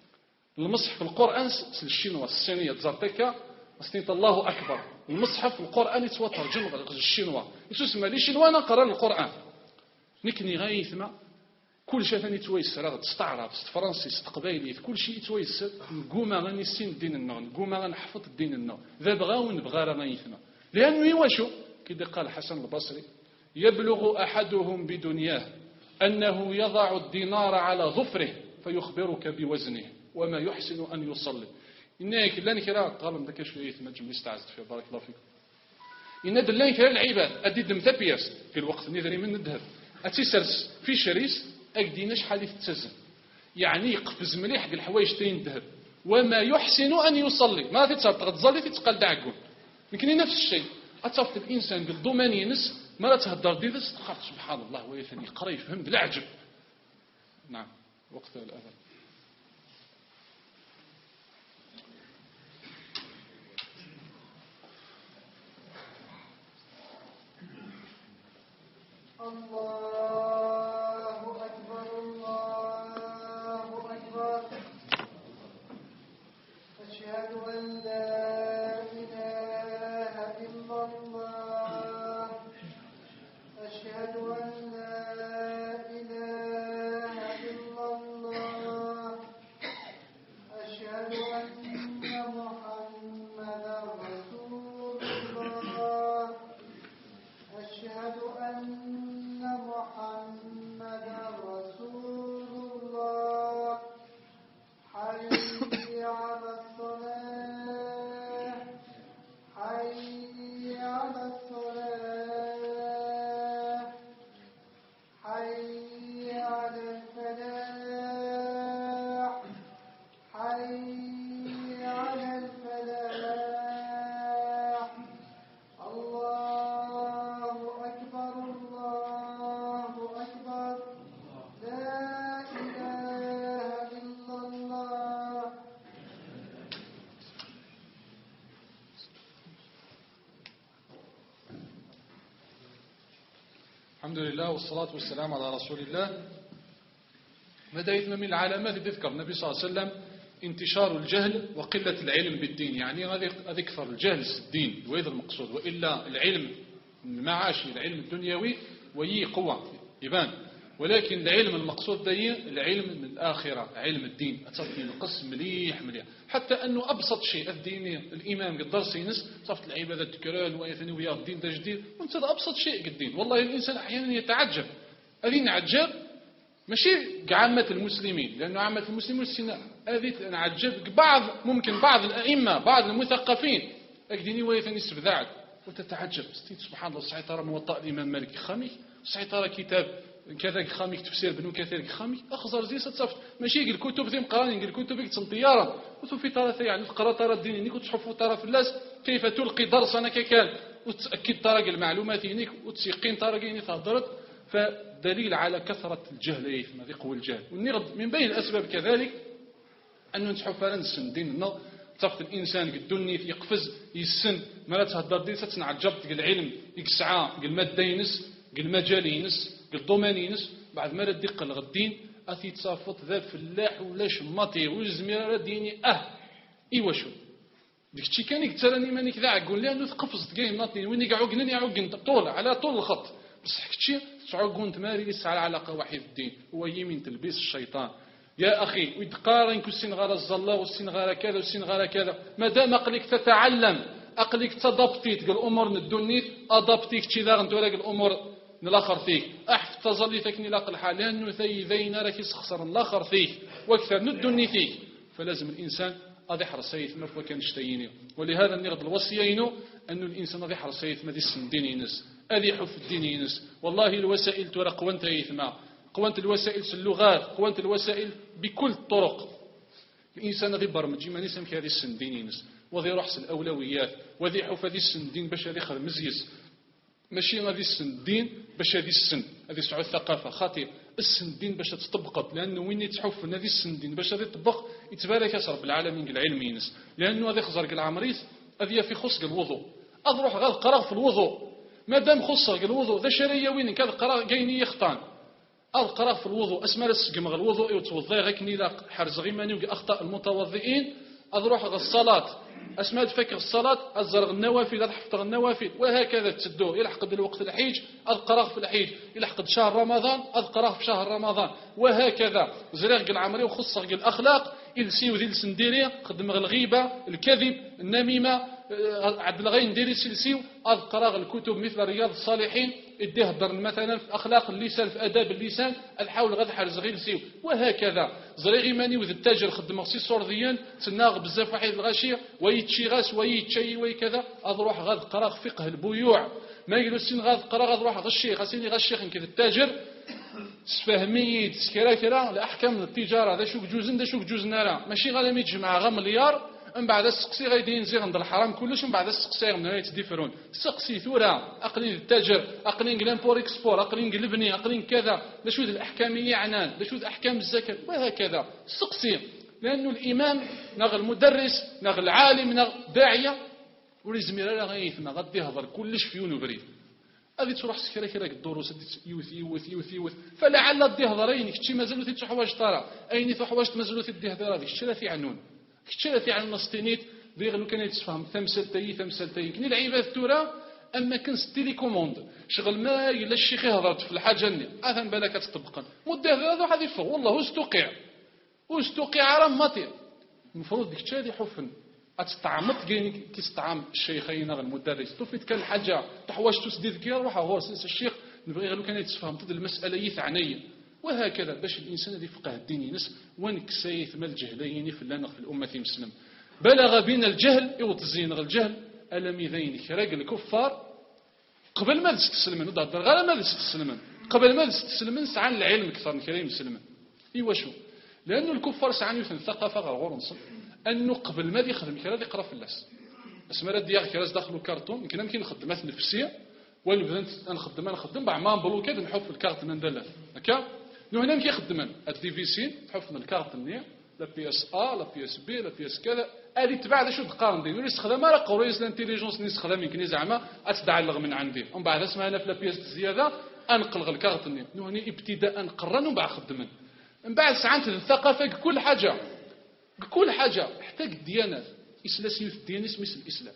المصحف القران سل الشينوا الصينيه تزرتك استنت الله اكبر المصحف القران يتوترجم الشينوا يسمى لي شينوا نقرا القران نكني غيثما كل شيء ثاني تويسر تستعرب فرنسي استقبالي كل شيء تويسر نقوم غني السين الدين النار نقوم غنحفظ الدين النار ذا بغاو نبغى رغيثنا لانه يواشو كي قال الحسن البصري يبلغ احدهم بدنياه انه يضع الدينار على ظفره فيخبرك بوزنه وما يحسن ان يصلي انك لان كرا قال داك شويه ما تجمع استعزت فيه بارك الله فيك إن دلان كلا العباد أدي دم ثبياس في الوقت نذري من الذهب أتسرس في شريس أكدينا شحال يتزن يعني يقفز مليح حق الحوايج تين الذهب وما يحسن أن يصلي ما تتصل تصلي تتقل دعكون لكن نفس الشيء أتصف الإنسان بالضمان ينس ما لا تهدر دي ذس سبحان الله ويثني قري فهمت العجب. نعم وقت الأذان. الله أكبر الله أكبر أشهد أن لا إله إلا الله أشهد أن لا إله إلا الله أشهد أن محمدا رسول الله أشهد أن محمدا رسول الله حي على الصلاة حي على الصلاة حي على الفلاح حي على الفلاح. الله أكبر الله أكبر لا إله إلا الله. الحمد لله والصلاة والسلام على رسول الله. بداية من العلامات اللي تذكر النبي صلى الله عليه وسلم انتشار الجهل وقلة العلم بالدين يعني هذا أكثر الجهل الدين وهذا المقصود وإلا العلم المعاشي العلم الدنيوي وهي قوة يبان ولكن العلم المقصود دي العلم من الآخرة علم الدين أتصفي القسم مليح مليح حتى أنه أبسط شيء الديني الإمام قدر سينس صفت العبادة تكران ويثني ويا الدين ده جديد وانت أبسط شيء الدين والله الإنسان أحيانا يتعجب هذه نعجب ماشي عامة المسلمين لأنه عامة المسلمين هذه نعجب بعض ممكن بعض الأئمة بعض المثقفين أكديني ويثني استبذاعد وتتعجب سبحان الله صحيح ترى موطأ الإمام مالك خامي صحيح ترى كتاب كذا خامي تفسير بنو كثير خامي أخزر زي ستصفت ماشي يقول الكتب ذي مقارنين يقول الكتب يكتم طيارة وفي ترى يعني تقرأ ترى الدين إنك وتحفوا ترى في الناس كيف تلقي درسنا ككال وتأكد ترى المعلومات إنك وتسيقين ترى إنك تهدرت فدليل على كثرة الجهل ما ذي قوى الجهل والنغض من بين الأسباب كذلك أنه نتحف لنسن ديننا تفت الإنسان قدوني في يقفز يسن ما لا تهدر دين ستنعجبت قل علم يقسعى قل مادة ينس قل مجال ينس قل ضمان ينس بعد ما لا تدق الغدين أثي تصافط ذا فلاح ولا شماطي وزمير ديني أه إيوا شو ديك الشيء كان يقتلني مانيك ذا عقول لأنه ثقفز تقايم ناطني وين يقعقنن يعقن طول على طول الخط بس حكتشي تعقون تماري يسعى على علاقة وحيد الدين هو يمين تلبيس الشيطان يا أخي ويتقارن كالسين غير الزلا والسين غير كذا والسين غير كذا ما دام أقلك تتعلم أقلك تضبطيت قال الأمور ندونيت أضبطيك تشي غنتو لك الأمور نلاخر فيك أحف تظلي ثكني لاقل حال لأنه ثي ذين راك يسخسر نلاخر فيك واكثر ندوني فيك فلازم الإنسان أضي حرصيت ما فوا كان اشتييني ولهذا نغض الوصيين أنه الإنسان أضي حرصيت ما دي السندين ينس أذي حف الدين ينس والله الوسائل ترى قوانت يثما قوانت الوسائل اللغات قوانت الوسائل بكل الطرق الإنسان ذي برمج ما نسم في هذه السندين ينس وذي رحص الأولويات وذي حف هذه السندين باش هذه خل مزيز ماشي غادي السندين باش هذه السن هذه سعود الثقافة خاطئ السندين باش تطبقت لأنه وين يتحف هذه السندين باش هذه تطبق يتبارك رب العالمين العلم ينس لأنه هذه خزر العمريس هذه في خص الوضوء أضروح غاد قرار في الوضوء ما دام خصر الوضوء ذا شرية وين كذا قرار جايني يخطان القرار في الوضوء اسماء السقم غير الوضوء يتوضى غيكني لا حرز غيماني أخطاء المتوضئين أضروح غير الصلاة أسماء تفكر الصلاة الزرغ النوافل أضحفظ النوافل وهكذا تسدوه يلحق الوقت الحيج أذقراه في الحيج يلحق شهر رمضان أذقراه في شهر رمضان وهكذا زريغ العمري وخصر الأخلاق إلسي وذي السنديرية خدم الغيبة الكذب النميمة عدل غين ديري سلسيو أذقراه الكتب مثل رياض الصالحين يدي يهضر مثلا في اخلاق اللسان في اداب اللسان الحاول غير حرز غير سيو وهكذا زريغي ماني وذ التاجر خدم خصي صورديا تناغ بزاف واحد الغاشيه ويتشي غاس ويتشي وكذا اروح غاد قرا فقه البيوع ما يجلسين غاد قرا غاد روح غشي خاصني غشيخ كذا التاجر سفهميت كرا كرا الاحكام التجاره هذا شوك جوزن دا شوك جوزنا راه ماشي غادي يتجمع غا مليار من بعد السقسي غادي ينزل عند الحرام كلش من بعد السقسي من هنا تديفرون سقسي ثورة اقلين التاجر اقلين لامبور اكسبور اقلين قلبني اقلين كذا لا شو الاحكاميه عنان لا شو احكام الزكاه وهكذا سقسي لانه الامام ناغ المدرس ناغ العالم ناغ الداعيه ولازم يرى غيث ما غادي يهضر كلش فيون وبريد غادي تروح سكرا كرا الدروس يوث يوث يوث يوث فلعل الدي هضرين كشي مازالوا تي حوايج طرا اين في حوايج مازالوا تدي هضره هذيك الشيء في عنون كشي في عن نستنيت ديغلو كان يتفهم ثمثل تاي ثمثل تاي كني العباد التورا اما كنس تيليكوموند شغل ما الا الشيخ هضرت في الحاجه ني اذن بالك تطبقا مده هذا واحد يفر والله استوقع واستوقع راه ماتي المفروض ديك الشيء حفن اتستعمط كاين كيستعمل الشيخين المدرس طفيت كان الحاجه تحواش تسديد كي روح هو الشيخ نبغي غير كان يتفهم ضد المساله يثعني وهكذا باش الانسان اللي يفقه الدين ينس وين كسايث ما الجهلين في في الامه المسلم بلغ بين الجهل يوتزين الجهل الم يذين كراق الكفار قبل ما تستسلمن ودهر غير ما تستسلمن قبل ما تستسلمن سعى العلم اكثر من كريم مسلمن ايوا شو لانه الكفار سعى يثن ثقافه غير غورنص انه قبل ما يخدم كرا يقرا في اللاس اسمرا ديال كراس داخلو كارطون يمكن يمكن نخدمات نفسيه ونبدا نخدم نخدم بعد ما نبلوكاد نحط في الكارت من دلال هكا نو هنا كيخدم الدي في سي تحط من الكارت نيا لا بي اس ا لا بي اس بي لا بي اس كذا هذه تبع شو تقارن دي يستخدم راه قرويس الانتيليجنس نستخدم يمكن زعما اتدعلغ من عندي ومن بعد اسمها انا في لا بي اس زياده انقل الكارت نيا نو هنا ابتداء نقرن ومن بعد خدمن من بعد ساعات الثقافه كل حاجه كل حاجه حتى الديانات اسلاسيه الديانه اسم الاسلام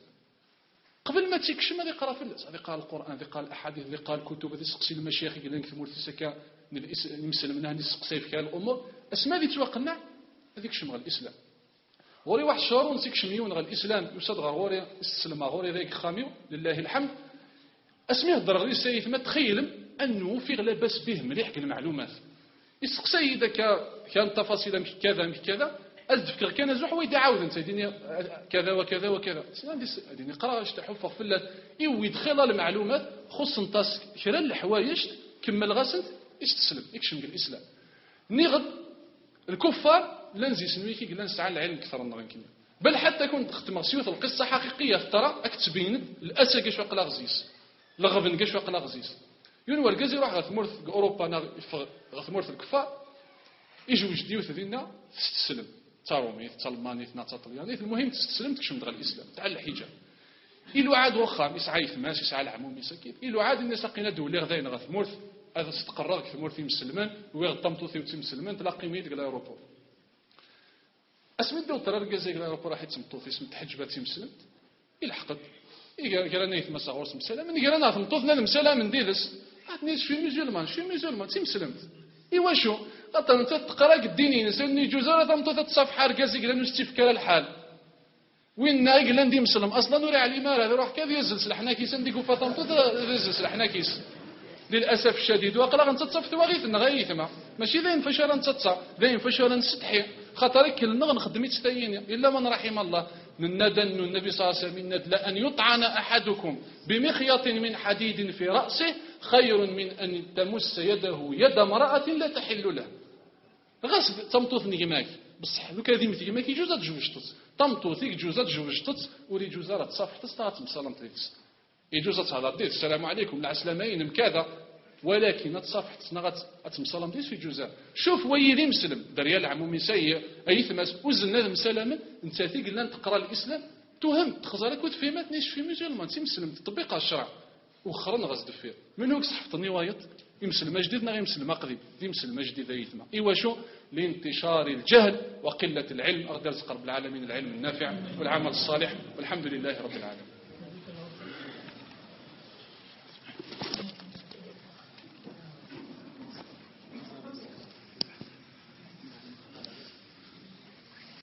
قبل ما تيكشم هذه يقرا في الناس هذه قال القران هذه قال الاحاديث هذه قال الكتب هذه يسقسي المشايخ قال لك ثمور تسكا المسلم منها يسقسي في كان الامور اسماء اللي توقنع هذيك شمغ الاسلام وري واحد الشهور ونسيك شميون غير الاسلام يصد غوري السلم غوري ذاك خاميو لله الحمد اسميه الضرغي سيف ما تخيل انه في لاباس به مليح المعلومات يسقسي اذا كان تفاصيل كذا كذا أذكر كان زوج ويدي عاود انت ديني كذا وكذا وكذا ديني قرا اش تحفظ في الله يو يدخل المعلومات خص نطاس كرا الحوايج كمل غاسنت اش تسلم يكشم الاسلام نيغد الكفار لنزي سنويكي قلنا نسعى العلم اكثر من غير بل حتى كنت تختم سيوط القصه حقيقيه ترى اكتبين الاسا كاش وقلا غزيس لغبن كاش وقلا غزيس يون وركز يروح غثمرت اوروبا غثمرت الكفار يجوا جديو ثدينا تستسلم تارومي تالماني تناطلياني المهم تستسلم تكشم دغ الاسلام تاع الحجاب إلو عاد وخا يسعى يثماس يسعى العموم يسكيت إلو عاد الناس لقينا دولي غداين غثمرت هذا استقرر كثمرت مسلمان ويغطمطو ثي مسلمان تلاقي ميد قال الاوروبا اسمي دو ترى رجازي قال الاوروبا راح يتمطو في اسم تحجبات مسلم يلحقت قال انا يثما صغور مسلم من قال انا ثمطوثنا المسلم من ديلس عطني شي مسلمان شي مسلمان تي مسلمت ايوا شو قطر انت تقرا الدينين سني جوزاره ثمطوث تصفح رجازي قال نستفكر الحال وين ناقل عندي مسلم اصلا وري على الاماره يروح كيف يزل سلحنا كيس عندي فاطمه يزل سلحنا كيس للاسف الشديد وقلا غنتصف ثواغيث نغيثما ماشي ذين فشل نتصا ذين فشل نستحي خاطرك كلنا غنخدم يتستاين الا من رحم الله ندن النبي صلى الله عليه وسلم ندل ان يطعن احدكم بمخيط من حديد في راسه خير من ان تمس يده يد امراه لا تحل له غصب تمطوث نيماك بصح لو كان ديمتي ما كيجوز تجوجتت طمطوثيك جوزة تجوجتت وري جوزة راه تصافح تستعط مسلم تريكس يجوز تهضر ديت السلام عليكم العسلامين كذا ولكن تصافح تصنغت اتمسلم ديت في جوزة شوف ويلي مسلم دريا العمومي سيء اي ثماس وزلنا مسلما انت ثيق لان تقرا الاسلام تهم تخزرك وتفهمت نيش في مسلمان تي مسلم تطبيق الشرع وخرن غزد فيه من هو صحفتني وايط يمسلم جديد نغي يمسلم قديم يمسلم جديد يثما ايوا شو لانتشار الجهل وقله العلم اقدر تقرب العالمين العلم النافع والعمل الصالح والحمد لله رب العالمين.